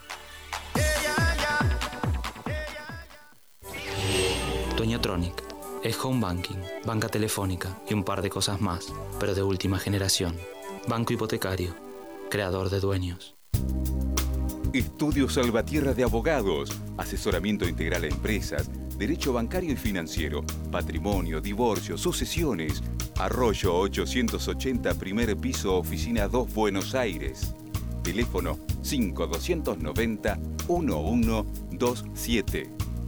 Toñatronic es home banking, banca telefónica y un par de cosas más, pero de última generación. Banco hipotecario, creador de dueños. Estudio Salvatierra de Abogados, asesoramiento integral a empresas, derecho bancario y financiero, patrimonio, divorcio, sucesiones. Arroyo ochocientos ochenta, primer piso, oficina dos, Buenos Aires. Teléfono cinco dos nueve cero uno uno dos siete.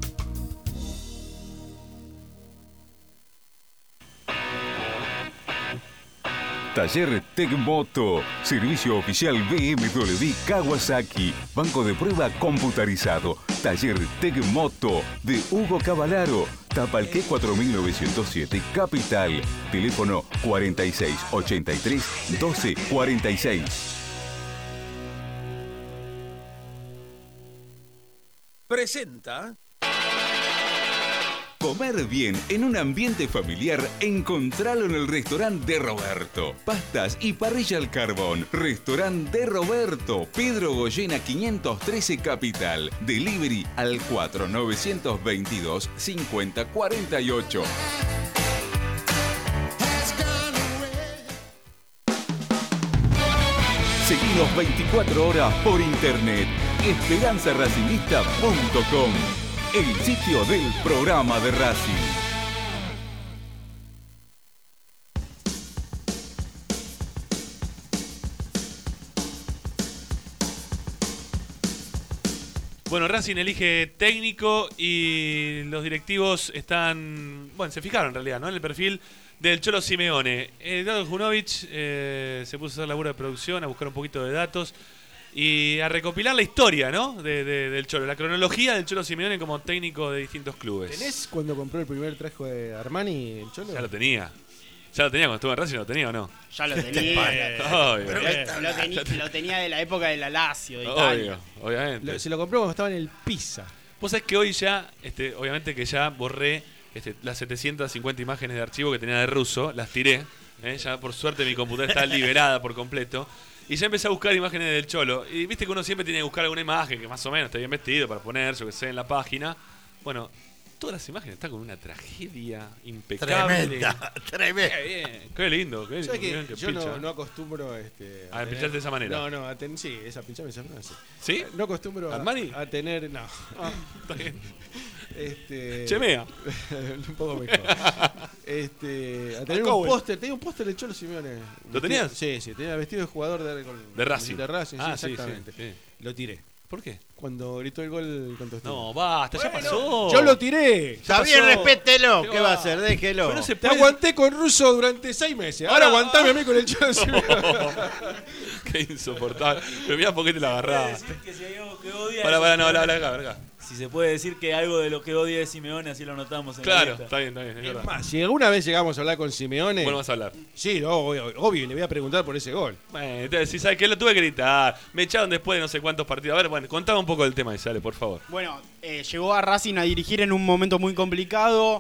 Taller Tecmoto, servicio oficial B M W Kawasaki, banco de prueba computarizado. Taller Tecmoto de Hugo Cavalaro, Tapalqué cuatro mil novecientos siete, Capital. Teléfono cuarenta y seis ochenta y tres doce cuarenta y seis. Presenta. Comer bien en un ambiente familiar, encontralo en el restaurante de Roberto. Pastas y parrilla al carbón. Restaurante de Roberto, Pedro Goyena quinientos trece, Capital. Delivery al cuatro nueve dos dos cincuenta cuarenta y ocho. Seguimos veinticuatro horas por internet. esperanza racingista punto com. El sitio del programa de Racing. Bueno, Racing elige técnico y los directivos están... Bueno, se fijaron en realidad, ¿no? En el perfil del Cholo Simeone. Eduardo Junovic eh, se puso a hacer laburo de producción, a buscar un poquito de datos y a recopilar la historia, ¿no? De, de, del Cholo, la cronología del Cholo Simeone como técnico de distintos clubes. ¿Tenés cuando compró el primer traje de Armani el Cholo? Ya lo tenía. Ya lo tenía cuando estuvo en Racing, ¿lo tenía o no? Ya lo tenía. Obvio. Pero lo, lo tenía, lo tenía de la época de la Lazio, de Obvio, Italia. obviamente. Lo- se lo compró cuando estaba en el Pisa. Vos sabés que hoy ya, este, obviamente que ya borré este, las setecientas cincuenta imágenes de archivo que tenía de ruso, las tiré. ¿eh? Ya por suerte mi computadora está liberada por completo. Y ya empecé a buscar imágenes del Cholo. Y viste que uno siempre tiene que buscar alguna imagen que más o menos esté bien vestido para poner, yo que sé, en la página. Bueno, todas las imágenes están con una tragedia impecable. Tremenda, tremenda. Qué bien, qué lindo. Qué, ¿Sabes qué que bien que yo pincha. no, no acostumbro este, A pincharte de esa manera. No, no, a tener. Sí, esa pinchame esa frase. ¿Sí? No acostumbro a, ¿Armani? a tener. No. Ah, está bien. Este, Chemea. un poco mejor. Este, a tener Acá, un bueno. póster. Tenía un póster de Cholo Simeone. ¿Lo tenías? Sí, sí, tenía vestido de jugador de, con- De Racing. De Racing, Ah, sí, sí, exactamente. sí, sí. Lo tiré. ¿Por qué? Cuando gritó el gol con Tostino. No, basta, ya Bueno, pasó. Yo lo tiré. Está Ya bien, pasó. respételo. ¿Qué ¿Qué va? va a hacer? Déjelo. Pero no se Te puede- aguanté con Russo durante seis meses. Ahora Ahora- aguantame a mí con el Cholo Simeone. Qué insoportable. Pero mirá por qué te la agarrabas. Decir que si hay algo que odia Para, es- para, no, habla, habla acá, habla acá. Si se puede decir que algo de lo que odia es Simeone, así lo anotamos en la Claro, lista. está bien, está bien, es verdad. Más, si alguna vez llegamos a hablar con Simeone. Bueno, vas a hablar. Sí, no, obvio, obvio, y le voy a preguntar por ese gol. Bueno, entonces, si sabes que lo tuve que gritar. Me echaron después de no sé cuántos partidos. A ver, bueno, contame un poco del tema y sale, por favor. Bueno, eh, llegó a Racing a dirigir en un momento muy complicado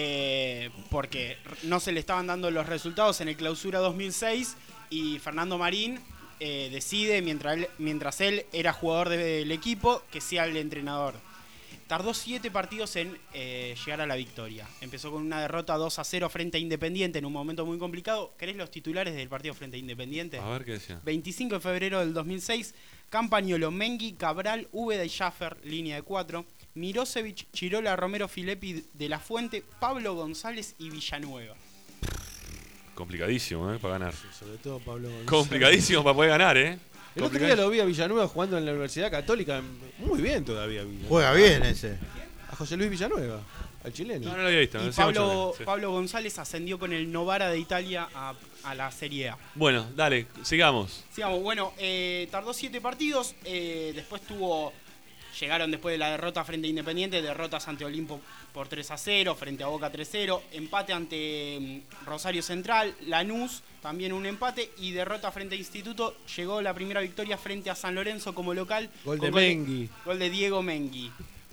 eh, porque no se le estaban dando los resultados en el Clausura dos mil seis y Fernando Marín eh, decide, mientras él, mientras él era jugador del equipo, que sea el entrenador. Tardó siete partidos en eh, llegar a la victoria. Empezó con una derrota dos a cero frente a Independiente en un momento muy complicado. ¿Querés los titulares del partido frente a Independiente? A ver qué decía. veinticinco de febrero del dos mil seis, Campagnolo, Mengui, Cabral, Úbeda y Schaffer, línea de cuatro, Mirosevic, Chirola, Romero, Filippi, De la Fuente, Pablo González y Villanueva. Complicadísimo, ¿eh? Para ganar. Sobre todo Pablo González. Complicadísimo para poder ganar, ¿eh? El otro día lo vi a Villanueva jugando en la Universidad Católica. Muy bien todavía. Villanueva. Juega bien ese. A José Luis Villanueva, al chileno. No, no lo había visto. Y decía mucho Pablo, bien, sí. Pablo González ascendió con el Novara de Italia a, a la Serie A. Bueno, dale, sigamos. Sigamos, bueno, eh, tardó siete partidos, eh, después tuvo, llegaron después de la derrota frente a Independiente, derrotas ante Olimpo por tres a cero, frente a Boca tres a cero, empate ante mm, Rosario Central, Lanús, también un empate, y derrota frente a Instituto, llegó la primera victoria frente a San Lorenzo como local. Gol con de Mengui. Gol de Diego Mengui,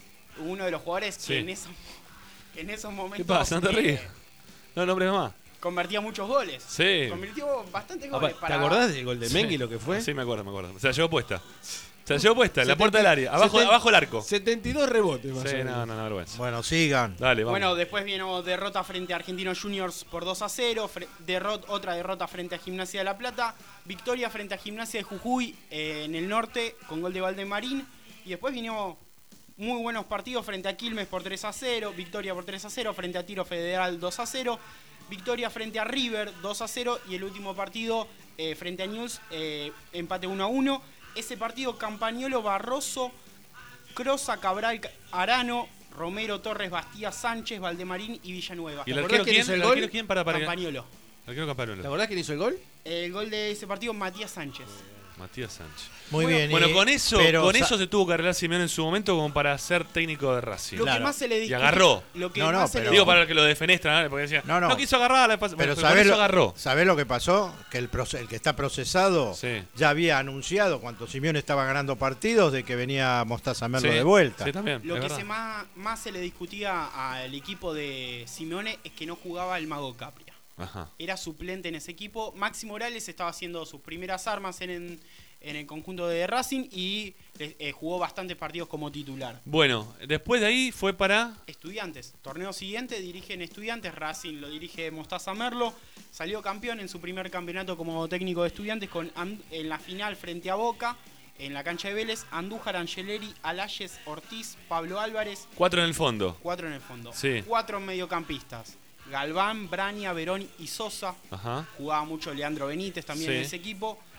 uno de los jugadores Sí. que en esos, que en esos momentos... ¿Qué pasa? No te eh, ríes. No nombres más. Convertía muchos goles. Sí. Convirtió bastantes Apa, goles. ¿Te para- acordás del gol de Sí. Mengui lo que fue? Sí, me acuerdo, me acuerdo. Se la llevó puesta. Se la llevó puesta, en la setenta puerta del área. Abajo, setenta abajo el arco. setenta y dos rebotes más o Sí, menos. no, no, no, vergüenza. Bueno, sigan. Dale, vamos. Bueno, después vino derrota frente a Argentinos Juniors por dos a cero, fre- derrot- otra derrota frente a Gimnasia de La Plata, victoria frente a Gimnasia de Jujuy eh, en el norte con gol de Valdemarín, y después vino muy buenos partidos frente a Quilmes por tres a cero, victoria por tres a cero, frente a Tiro Federal dos a cero, victoria frente a River dos a cero, y el último partido eh, frente a News, eh, empate uno a uno. Ese partido Campagnolo, Barroso, Crosa, Cabral, Arano, Romero, Torres, Bastía, Sánchez, Valdemarín y Villanueva. ¿Y el ¿Te arquero acordás quién quién? hizo el ¿El gol? arquero quién? Para, para. Campagnolo. Arquero Campagnolo. ¿Te acordás quién hizo el gol? El gol de ese partido, Matías Sánchez. Matías Sánchez. Muy Bueno, bien. Bueno, y- con eso, pero con sa- eso se tuvo que arreglar Simeone en su momento como para ser técnico de Racing. Lo que Claro. más se le Y discute- agarró. Lo que No, no, más se le pero- Digo discute- para que lo defenestran, ¿eh? Porque decía, No, no, no. quiso agarrar, la pas- Pero con ¿sabés eso lo, agarró. ¿sabés lo que pasó? Que el, proce- el que está procesado Sí. ya había anunciado cuando Simeone estaba ganando partidos de que venía Mostaza Merlo Sí, de vuelta. Sí, también. Lo es que verdad. se más, más se le discutía al equipo de Simeone es que no jugaba el Mago Capria. Ajá. Era suplente en ese equipo. Maxi Morales estaba haciendo sus primeras armas en, en, en el conjunto de Racing y eh, jugó bastantes partidos como titular. Bueno, después de ahí fue para... Estudiantes, torneo siguiente, dirigen Estudiantes, Racing lo dirige Mostaza Merlo, salió campeón en su primer campeonato como técnico de Estudiantes con And- en la final frente a Boca, en la cancha de Vélez, Andújar, Angeleri, Alayes, Ortiz, Pablo Álvarez, Cuatro en el fondo. cuatro en el fondo, Sí. cuatro mediocampistas, Galván, Braña, Verón y Sosa, Ajá. jugaba mucho Leandro Benítez también Sí. en ese equipo,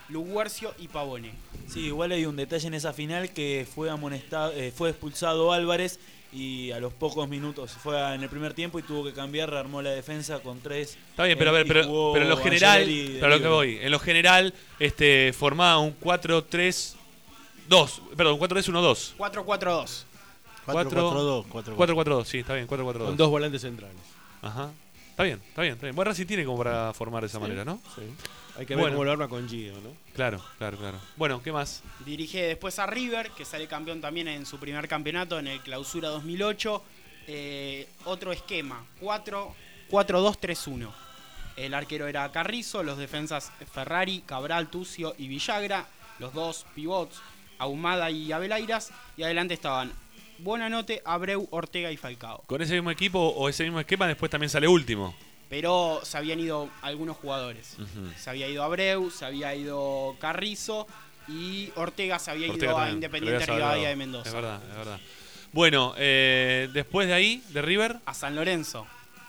Luguercio y Pavone. Sí, igual hay un detalle en esa final que fue amonestado, eh, fue expulsado Álvarez y a los pocos minutos fue a- en el primer tiempo y tuvo que cambiar, rearmó la defensa con tres. Está bien, pero a eh, ver, y pero, jugó pero en lo general, Angelelli de pero a lo que libre. voy, en lo general, este, formaba un cuatro tres dos, perdón, cuatro tres uno dos. cuatro cuatro dos. cuatro cuatro dos, cuatro cuatro dos, sí, está bien, cuatro cuatro dos. Con dos volantes centrales. Ajá. Está bien, está bien, está bien. Bueno, Racing tiene como para formar de esa Sí, manera, ¿no? sí. Hay que ver Bueno. cómo lo arma con Gio, ¿no? Claro, claro, claro. Bueno, ¿qué más? Dirige después a River, que sale campeón también en su primer campeonato en el Clausura dos mil ocho. Eh, otro esquema, cuatro dos tres uno. El arquero era Carrizo, los defensas Ferrari, Cabral, Tucio y Villagra. Los dos pivots, Ahumada y Abeleiras. Y adelante estaban Buonanotte, Abreu, Ortega y Falcao. ¿Con ese mismo equipo o ese mismo esquema después también sale último? Pero se habían ido algunos jugadores. Ujú. Se había ido Abreu, se había ido Carrizo y Ortega se había Ortega ido a también, Independiente que lo habías Rivadavia de hablado. Mendoza. Es verdad, es verdad. Bueno, eh, después de ahí, de River. A San Lorenzo.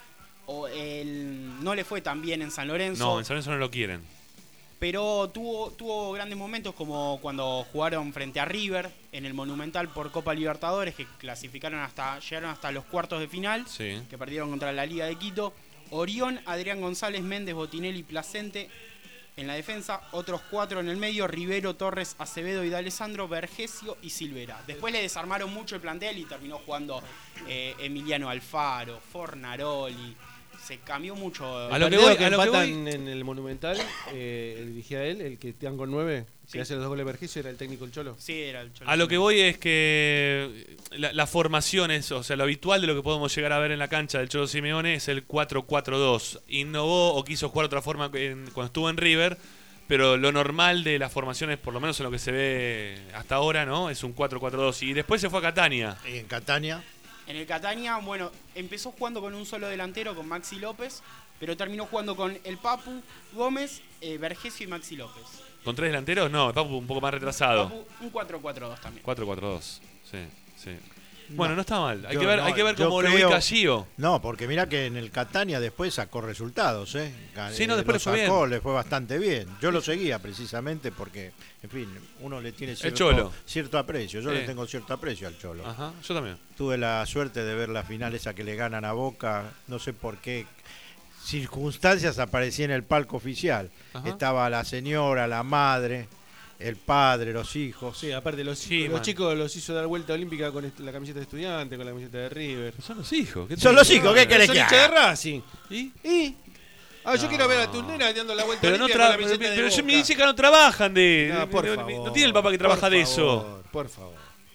O el, no le fue tan bien en San Lorenzo. No, en San Lorenzo no lo quieren. Pero tuvo, tuvo grandes momentos como cuando jugaron frente a River en el Monumental por Copa Libertadores, que clasificaron hasta, llegaron hasta los cuartos de final, Sí. que perdieron contra la Liga de Quito. Orión, Adrián González, Méndez, Botinelli, Placente en la defensa, otros cuatro en el medio, Rivero, Torres, Acevedo y D'Alessandro, Vergesio y Silvera. Después le desarmaron mucho el plantel y terminó jugando eh, Emiliano Alfaro, Fornaroli. Se cambió mucho. A lo que voy, que empatan en el Monumental, eh, el dirigía él, el que te dan con nueve, Sí. que hace los dos goles de Vergesio, era el técnico el Cholo. Sí, era el Cholo. A lo que voy es que la- las formaciones, o sea, lo habitual de lo que podemos llegar a ver en la cancha del Cholo Simeone es el cuatro cuatro dos. Innovó o quiso jugar de otra forma que en- cuando estuvo en River, pero lo normal de las formaciones, por lo menos en lo que se ve hasta ahora, ¿no? Es un cuatro cuatro dos. Y después se fue a Catania. Y en Catania. En el Catania, bueno, empezó jugando con un solo delantero, con Maxi López, pero terminó jugando con el Papu, Gómez, eh, Vergesio y Maxi López. ¿Con tres delanteros? No, el Papu un poco más retrasado. Papu, un cuatro cuatro dos también. cuatro cuatro dos. Sí, sí. Bueno, no está mal. Hay Yo que ver, no, hay que ver yo cómo lo creo- ubica Gio. No, porque mira que en el Catania después sacó resultados, ¿eh? Sí, no, Eh, después lo le fue sacó, bien. le fue bastante bien. Yo lo seguía precisamente porque, en fin, uno le tiene cierto, Cholo. cierto aprecio. Yo Sí. le tengo cierto aprecio al Cholo. Ajá, yo también. Tuve la suerte de ver la final esa que le ganan a Boca, no sé por qué circunstancias aparecía en el palco oficial. Ajá. Estaba la señora, la madre, el padre, los hijos. Sí, aparte los, Sí, los man. chicos los hizo dar vuelta olímpica con est- la camiseta de estudiante, con la camiseta de River. Son los hijos. ¿qué te Son digo? los hijos, ¿qué querés Son que hinchas de haga? Racing. ¿Y? ¿Y? Ah, yo No. quiero ver a tus nenas dando la vuelta Pero no olímpica tra- con la pero, camiseta de pero yo me Boca. dice que no trabajan de. No, por no, favor, no tiene el papá que trabaja por de favor, eso. Por favor.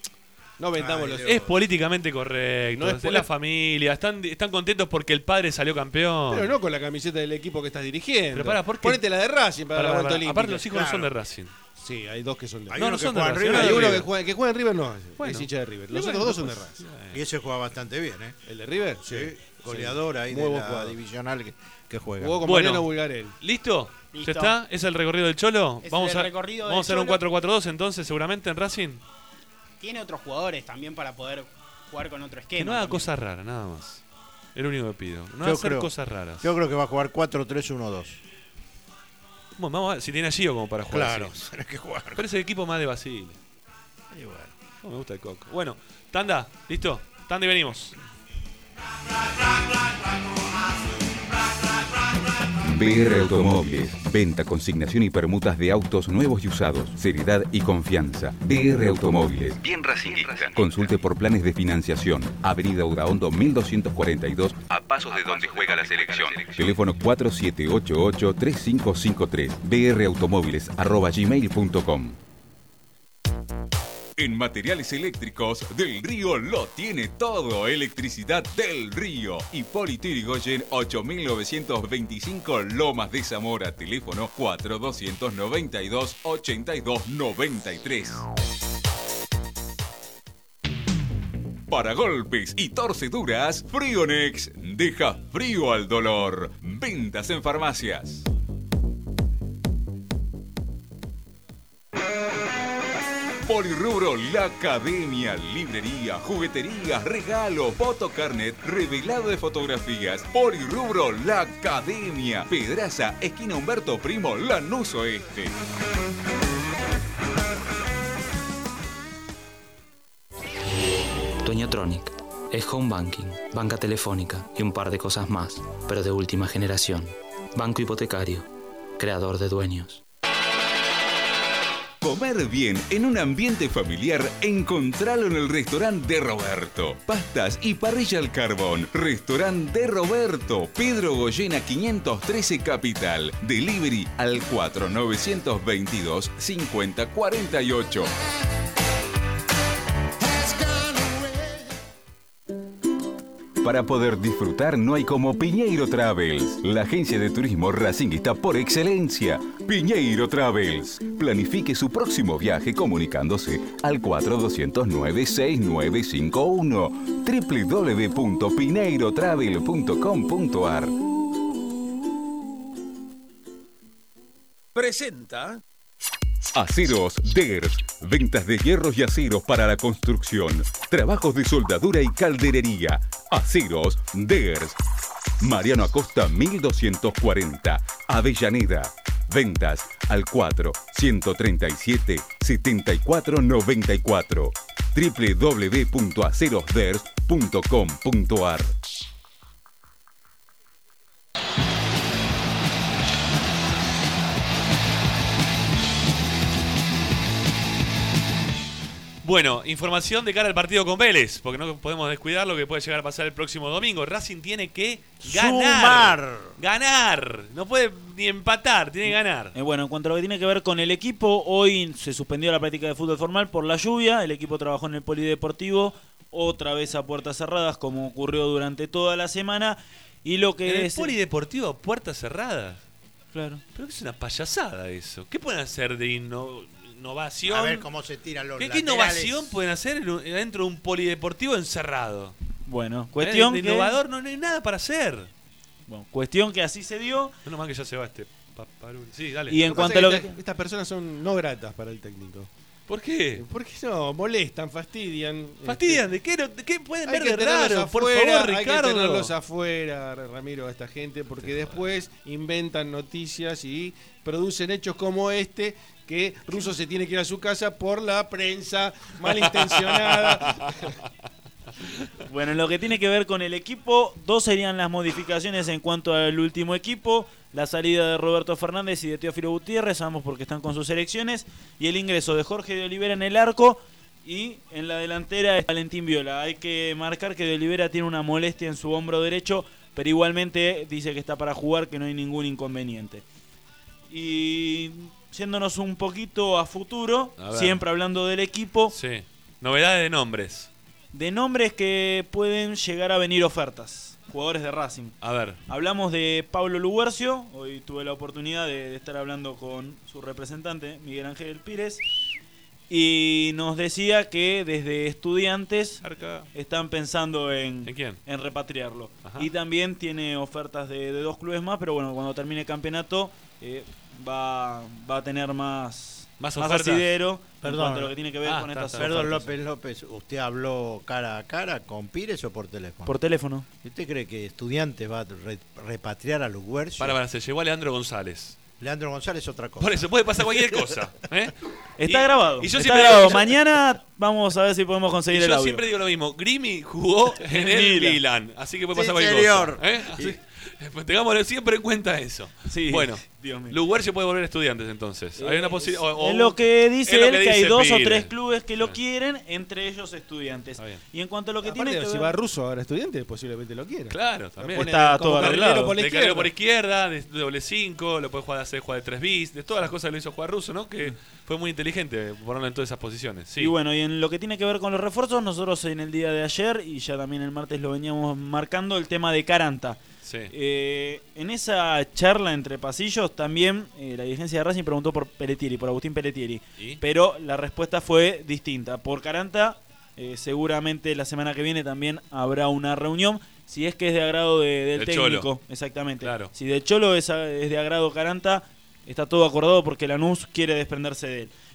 No vendamos los. Es políticamente correcto. No es es poli- la familia. Están, están contentos porque el padre salió campeón. Pero no con la camiseta del equipo que estás dirigiendo. Pero pará, ¿por qué? Ponete la de Racing para, Pará, la pará, vuelta pará. olímpica. Aparte, los hijos no son de Claro. Racing. Sí, hay dos que son de Hay No, uno no que son de juega en Racing. River Hay y uno River. que juega, que juega en River, no. Bueno. Es hincha de River. Y Los bueno, otros dos son de pues, Racing. Y ese juega bastante bien, ¿eh? ¿El de River? Sí, goleador ahí Muy de buen la jugador. divisional que, que juega. Jugó con Bueno. Mariano Bulgarel. ¿Listo? Listo. ¿Ya está? ¿Es el recorrido del Cholo? Es vamos el a, recorrido vamos a del hacer un Cholo. cuatro cuatro dos entonces, seguramente en Racing. Tiene otros jugadores también para poder jugar con otro esquema. Que no haga también. cosas raras, nada más. Es lo único que pido. No Yo hacer creo- cosas raras. Yo creo que va a jugar cuatro tres uno dos. Bueno, vamos a ver si tiene a Gio como para jugar. Claro, así. tenés que jugar. Pero es el equipo más de Basile. Y bueno. No me gusta el coco. Bueno, tanda, ¿listo? Tanda y venimos. B R Automóviles. Venta, consignación y permutas de autos nuevos y usados. Seriedad y confianza. B R Automóviles. Bien racinguista. Consulte por planes de financiación. Avenida Udaondo mil doscientos cuarenta y dos, a pasos de donde juega la selección. Teléfono cuatro siete ocho ocho tres cinco cinco tres. brautomóviles arroba gmail punto com. En Materiales Eléctricos, Del Río lo tiene todo. Electricidad Del Río. Hipólito Yrigoyen ocho mil novecientos veinticinco Lomas de Zamora. Teléfono cuatro doscientos noventa y dos ochenta y dos noventa y tres. Para golpes y torceduras, Frionex deja frío al dolor. Ventas en farmacias. Polirrubro La Academia, librería, juguetería, regalos, fotocarnet, revelado de fotografías. Polirrubro La Academia, Pedraza, esquina Humberto Primo, Lanús Oeste. Dueñotronic es home banking, banca telefónica y un par de cosas más, pero de última generación. Banco hipotecario, creador de dueños. Comer bien en un ambiente familiar, encontralo en el restaurante de Roberto. Pastas y parrilla al carbón. Restaurante de Roberto, Pedro Goyena quinientos trece Capital. Delivery al cuatro nueve dos dos cincuenta cuarenta y ocho. Para poder disfrutar no hay como Piñeiro Travels, la agencia de turismo racinguista por excelencia. Piñeiro Travels. Planifique su próximo viaje comunicándose al cuatro dos cero nueve seis nueve cinco uno doble u doble u doble u punto pineiro travel punto com punto a r. Presenta Aceros Ders, ventas de hierros y aceros para la construcción, trabajos de soldadura y calderería. Aceros Ders, Mariano Acosta mil doscientos cuarenta, Avellaneda. Ventas al cuatro uno tres siete siete cuatro nueve cuatro, doble u doble u doble u punto aceros ders punto com punto a r. Bueno, información de cara al partido con Vélez, porque no podemos descuidar lo que puede llegar a pasar el próximo domingo. Racing tiene que ganar. Sumar. Ganar. No puede ni empatar, tiene que ganar. Eh, bueno, en cuanto a lo que tiene que ver con el equipo, hoy se suspendió la práctica de fútbol formal por la lluvia. El equipo trabajó en el polideportivo, otra vez a puertas cerradas, como ocurrió durante toda la semana. Y lo que ¿En el es polideportivo a puertas cerradas? Claro. Pero es una payasada eso. ¿Qué pueden hacer de inno- innovación? A ver cómo se tiran los ¿Qué, qué laterales. innovación pueden hacer en un- dentro de un polideportivo encerrado? Bueno, cuestión de que- innovador no, no hay nada para hacer. Bueno, cuestión que así se dio. Menos mal que ya se va este paparul. Sí, dale. Y en Lo que pasa cuanto a lo es que... esta- Estas personas son no gratas para el técnico. ¿Por qué? Porque no, molestan, fastidian. ¿Fastidian? Este, ¿De qué, ¿De qué pueden hay ver que de tenerlos raro? Por afuera, favor, hay que Ricardo. tenerlos afuera, Ramiro, a esta gente, porque después inventan noticias y producen hechos como este, que Russo se tiene que ir a su casa por la prensa malintencionada. Bueno, en lo que tiene que ver con el equipo, dos serían las modificaciones en cuanto al último equipo. La salida de Roberto Fernández y de Teófilo Gutiérrez, ambos porque están con sus selecciones. Y el ingreso de Jorge de Olivera en el arco. Y en la delantera es Valentín Viola. Hay que marcar que de Olivera tiene una molestia en su hombro derecho, pero igualmente dice que está para jugar, que no hay ningún inconveniente. Y yéndonos un poquito a futuro, A ver. siempre hablando del equipo. Sí. Novedades de nombres. De nombres que pueden llegar a venir ofertas. Jugadores de Racing. A ver. Hablamos de Pablo Luguercio. Hoy tuve la oportunidad de, de estar hablando con su representante, Miguel Ángel Pires. Y nos decía que desde Estudiantes están pensando en, ¿En quién? en repatriarlo. Ajá. Y también tiene ofertas de, de dos clubes más, pero bueno, cuando termine el campeonato eh, va, va a tener más, Más más ofertas. asidero en Perdón. cuanto a lo que tiene que ver Ah, con está, estas está. Perdón, ofertas. López López, ¿usted habló cara a cara con Pires o por teléfono? Por teléfono. ¿Usted cree que Estudiantes va a re- repatriar a Luguercio? Para, para, se llevó a Leandro González. Leandro González otra cosa. Por eso, puede pasar cualquier cosa. ¿eh? Está Y- grabado. Y yo Está siempre grabado. digo, yo- Mañana vamos a ver si podemos conseguir y el yo audio. siempre digo lo mismo. Grimi jugó en el Milan. Milan. Así que puede Sí, pasar cualquier señor. cosa. ¿eh? Así- pues tengámoslo siempre en cuenta eso. Sí, Bueno, Dios mío. Luguercio puede volver a Estudiantes entonces. Hay una posibilidad. o- o- Es lo que dice es lo él, que, hay dice dos o Pires. tres clubes que lo quieren, entre ellos Estudiantes. bien. Y en cuanto a lo que Aparte, tiene que si ver... va Russo ahora estudiante, posiblemente lo quiera. Claro, también. Pone Está como todo carrilero arreglado. por la De izquierda. carrera por izquierda, de doble cinco, lo puede jugar, hacer jugar de tres bis, de todas las cosas que lo hizo jugar Russo, ¿no? Que fue muy inteligente ponerlo en todas esas posiciones. Sí. Y bueno, y en lo que tiene que ver con los refuerzos, nosotros en el día de ayer, y ya también el martes lo veníamos marcando, el tema de Caranta. Sí. Eh, en esa charla entre pasillos también eh, la dirigencia de Racing preguntó por Pelletieri, por Agustín Pelletieri. ¿Y? Pero la respuesta fue distinta. Por Caranta, eh, seguramente la semana que viene también habrá una reunión. Si es que es de agrado de- del Del técnico. Cholo. Exactamente. Claro. Si del Cholo es, a- es de agrado Caranta, está todo acordado porque Lanús quiere desprenderse de él.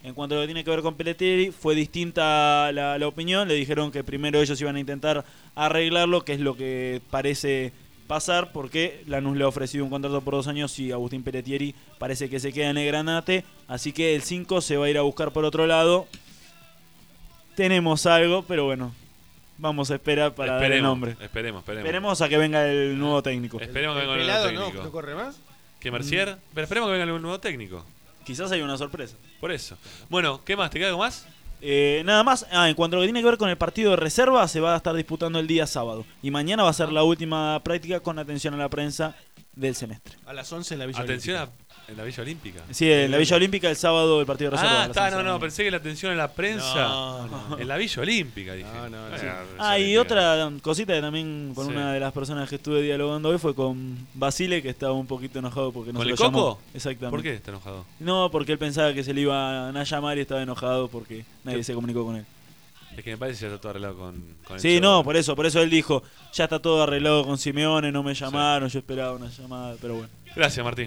En cuanto a lo que tiene que ver con Pelletieri, fue distinta la, la opinión. Le dijeron que primero ellos iban a intentar arreglarlo, que es lo que parece pasar, porque Lanús le ha ofrecido un contrato por dos años y Agustín Pelletieri parece que se queda en el Granate. Así que el cinco se va a ir a buscar por otro lado. Tenemos algo, pero bueno, vamos a esperar para esperemos, dar el nombre. Esperemos, esperemos. Esperemos a que venga el nuevo técnico. Esperemos que venga el nuevo técnico. ¿No, ¿No corre más? ¿Que Mercier? Mm. Pero esperemos que venga el nuevo técnico. Quizás hay una sorpresa. Por eso. Bueno, ¿qué más? ¿Te queda algo más? Eh, nada más. Ah, en cuanto a lo que tiene que ver con el partido de reserva, se va a estar disputando el día sábado. Y mañana va a ser la última práctica con atención a la prensa del semestre. A las once en la Villa Atención Olímpica. A, en la Villa Olímpica. Sí, en la Villa Olímpica el sábado el partido de reserva. Ah, está, no, no, pensé que la atención en la prensa. No, no. En la Villa Olímpica, dije. No, no, no. Bueno, Ah, y otra cosita que también con Sí. una de las personas que estuve dialogando hoy fue con Basile, que estaba un poquito enojado porque no ¿Con se el lo llamó. Coco? Exactamente. ¿Por qué está enojado? No, porque él pensaba que se le iban a llamar y estaba enojado porque nadie ¿Qué? se comunicó con él. Es que me parece que ya está todo arreglado con, con el Sí, show. no, por eso, por eso él dijo, ya está todo arreglado con Simeone, no me llamaron, yo esperaba una llamada, pero bueno. Gracias, Martín.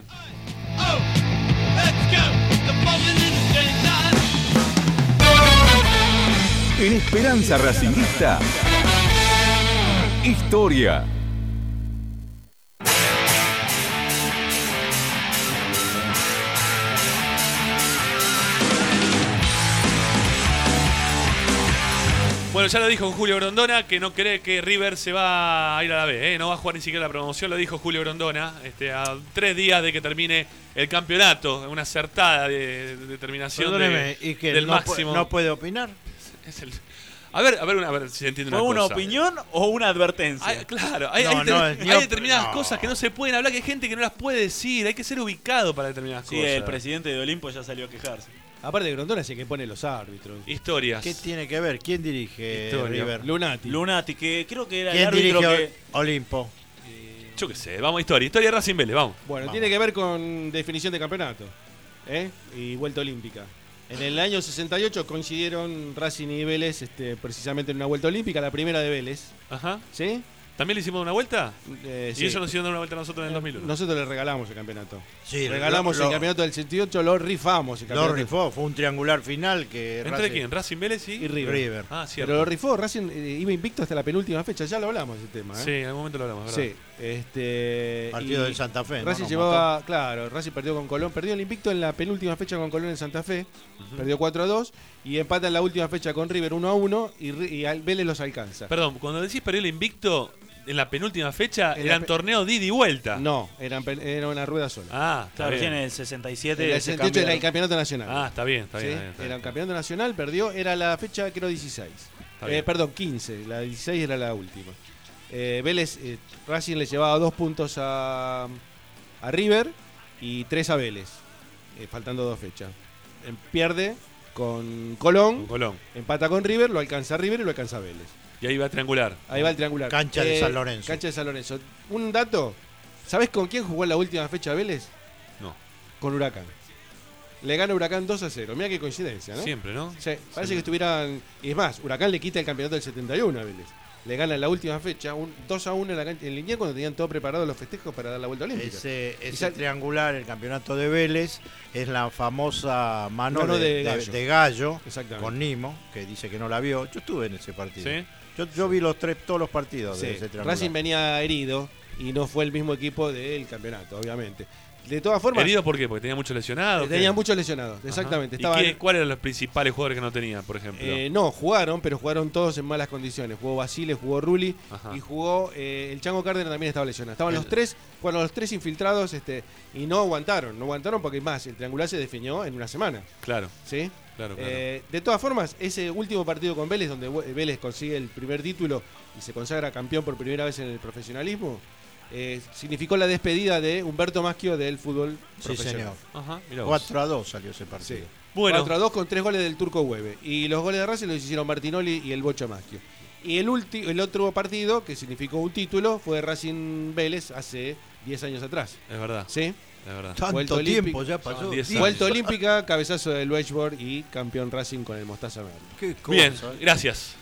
En Esperanza Racingista, historia. Bueno, ya lo dijo Julio Grondona, que no cree que River se va a ir a la B, ¿eh? No va a jugar ni siquiera la promoción, lo dijo Julio Grondona, este, a tres días de que termine el campeonato, una acertada de, de determinación Perdóneme, de, ¿y que del no máximo. pu- no puede opinar? Es el- a ver, a ver, una- a ver si se entiende ¿Fue una una cosa. opinión o una advertencia? Hay- claro, hay, No, hay, no, ter- es ni hay op- determinadas no. cosas que no se pueden hablar, que hay gente que no las puede decir, hay que ser ubicado para determinadas Sí, cosas. el presidente de Olimpo ya salió a quejarse. Aparte de Grondona es el que pone los árbitros. Historias. ¿Qué tiene que ver? ¿Quién dirige Historia. River? Lunati. Lunati, que creo que era el ¿Quién árbitro dirige que... Olimpo? Yo qué sé, vamos a historia. Historia de Racing Vélez, vamos. Bueno, Vamos. tiene que ver con definición de campeonato, ¿eh? Y vuelta olímpica. En el año sesenta y ocho coincidieron Racing y Vélez este, precisamente en una vuelta olímpica, la primera de Vélez. Ajá. ¿Sí? ¿También le hicimos una vuelta? Eh, Y sí. ellos nos hicieron dar una vuelta a nosotros en el dos mil uno. Nosotros le regalamos el campeonato. Sí, regalamos lo- el lo- campeonato del setenta y ocho, lo rifamos. El Lo campeonato. rifó, fue un triangular final que ¿Entre Racing- quién? ¿Racing Vélez y, Y River. River. Ah, cierto. Pero lo rifó, Racing eh, iba invicto hasta la penúltima fecha, ya lo hablamos de ese tema. ¿eh? Sí, en algún momento lo hablamos, ¿verdad? Sí, este. Partido y del Santa Fe, ¿no? Racing Nos llevaba, claro, Racing perdió con Colón, perdió el invicto en la penúltima fecha con Colón en Santa Fe, perdió cuatro a dos y empata en la última fecha con River uno a uno y, Ri- y al- Vélez los alcanza. Perdón, cuando decís perdió el invicto, en la penúltima fecha, En la eran pe- torneos de ida y vuelta. No, eran, pe- era una rueda sola. Ah, está Claro, bien. recién en el sesenta y siete En el se sesenta y ocho era el cambiaron. campeonato nacional. Ah, está bien, está ¿Sí? bien. está bien, está Era bien. el campeonato nacional, perdió, era la fecha creo dieciséis. Está Eh, bien. perdón, quince, la dieciséis era la última. Eh, Vélez, eh, Racing le llevaba dos puntos a, a River y tres a Vélez, eh, faltando dos fechas. Eh, pierde con Colón, Con Colón. empata con River, lo alcanza River y lo alcanza Vélez. Y ahí va a triangular. Ahí va el triangular. Cancha de San Lorenzo. Cancha de San Lorenzo. Un dato, ¿sabés con quién jugó en la última fecha Vélez? No. Con Huracán. Le gana Huracán dos a cero. Mira qué coincidencia, ¿no? Siempre, ¿no? Sí, parece que estuvieran. Y es más, Huracán le quita el campeonato del setenta y uno a Vélez. Le gana en la última fecha, un dos a uno en la cancha en Liniers cuando tenían todo preparado los festejos para dar la vuelta olímpica. Ese, Y ese sal- triangular, el campeonato de Vélez, es la famosa mano, Mano de, de de- Gallo. de Gallo Exactamente. con Nimo, que dice que no la vio. Yo estuve en ese partido. ¿Sí? Yo, yo vi los tres, todos los partidos Sí, de ese triangular. Racing venía herido y no fue el mismo equipo del campeonato, obviamente. De todas formas, ¿Herido por qué? Porque tenía muchos lesionados. tenía ¿qué? muchos lesionados, Ajá. exactamente. ¿Y Estaban- qué- cuáles eran los principales jugadores que no tenía, por ejemplo? Eh, no, jugaron, pero jugaron todos en malas condiciones. Jugó Basile, jugó Rulli Ajá. y jugó eh, el Chango Cárdenas también estaba lesionado. Estaban El- los tres, fueron los tres infiltrados este, y no aguantaron. No aguantaron porque más, el triangular se definió en una semana. Claro, ¿Sí? claro, claro. Eh, de todas formas, ese último partido con Vélez, donde Vue- Vélez consigue el primer título y se consagra campeón por primera vez en el profesionalismo, eh, significó la despedida de Humberto Maschio del fútbol Sí, profesional. señor. Ajá, mirá vos. cuatro a dos salió ese partido. Sí. Bueno. cuatro a dos con tres goles del Turco Hueve. Y los goles de Racing los hicieron Martinoli y el Bocho Maschio. Y el, ulti- el otro partido, que significó un título, fue Racing Vélez hace diez años atrás. Es verdad. ¿Sí? Es verdad. Tanto Vuelta tiempo olímpica. ya pasó. Son diez diez Vuelta años. olímpica, cabezazo del Weichborg y campeón Racing con el Mostaza Verde. Qué cosa, Bien, ¿eh? gracias.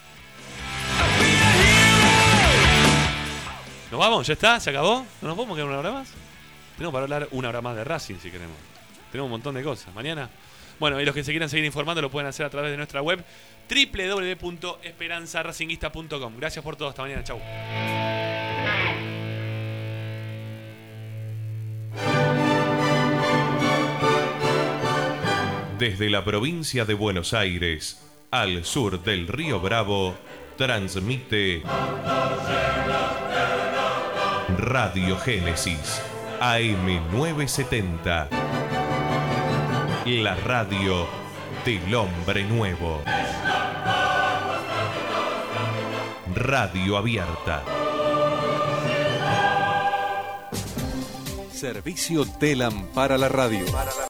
¿Nos vamos? ¿Ya está? ¿Se acabó? ¿No nos podemos quedar una hora más? Tenemos para hablar una hora más de Racing si queremos. Tenemos un montón de cosas. Mañana. Bueno, y los que se quieran seguir informando lo pueden hacer a través de nuestra web doble u doble u doble u punto esperanza racinguista punto com. Gracias por todo, hasta mañana, chau. Desde la provincia de Buenos Aires, al sur del Río Bravo, transmite Radio Génesis A M novecientos setenta. La radio del hombre nuevo. Radio abierta. Servicio Telam para la radio.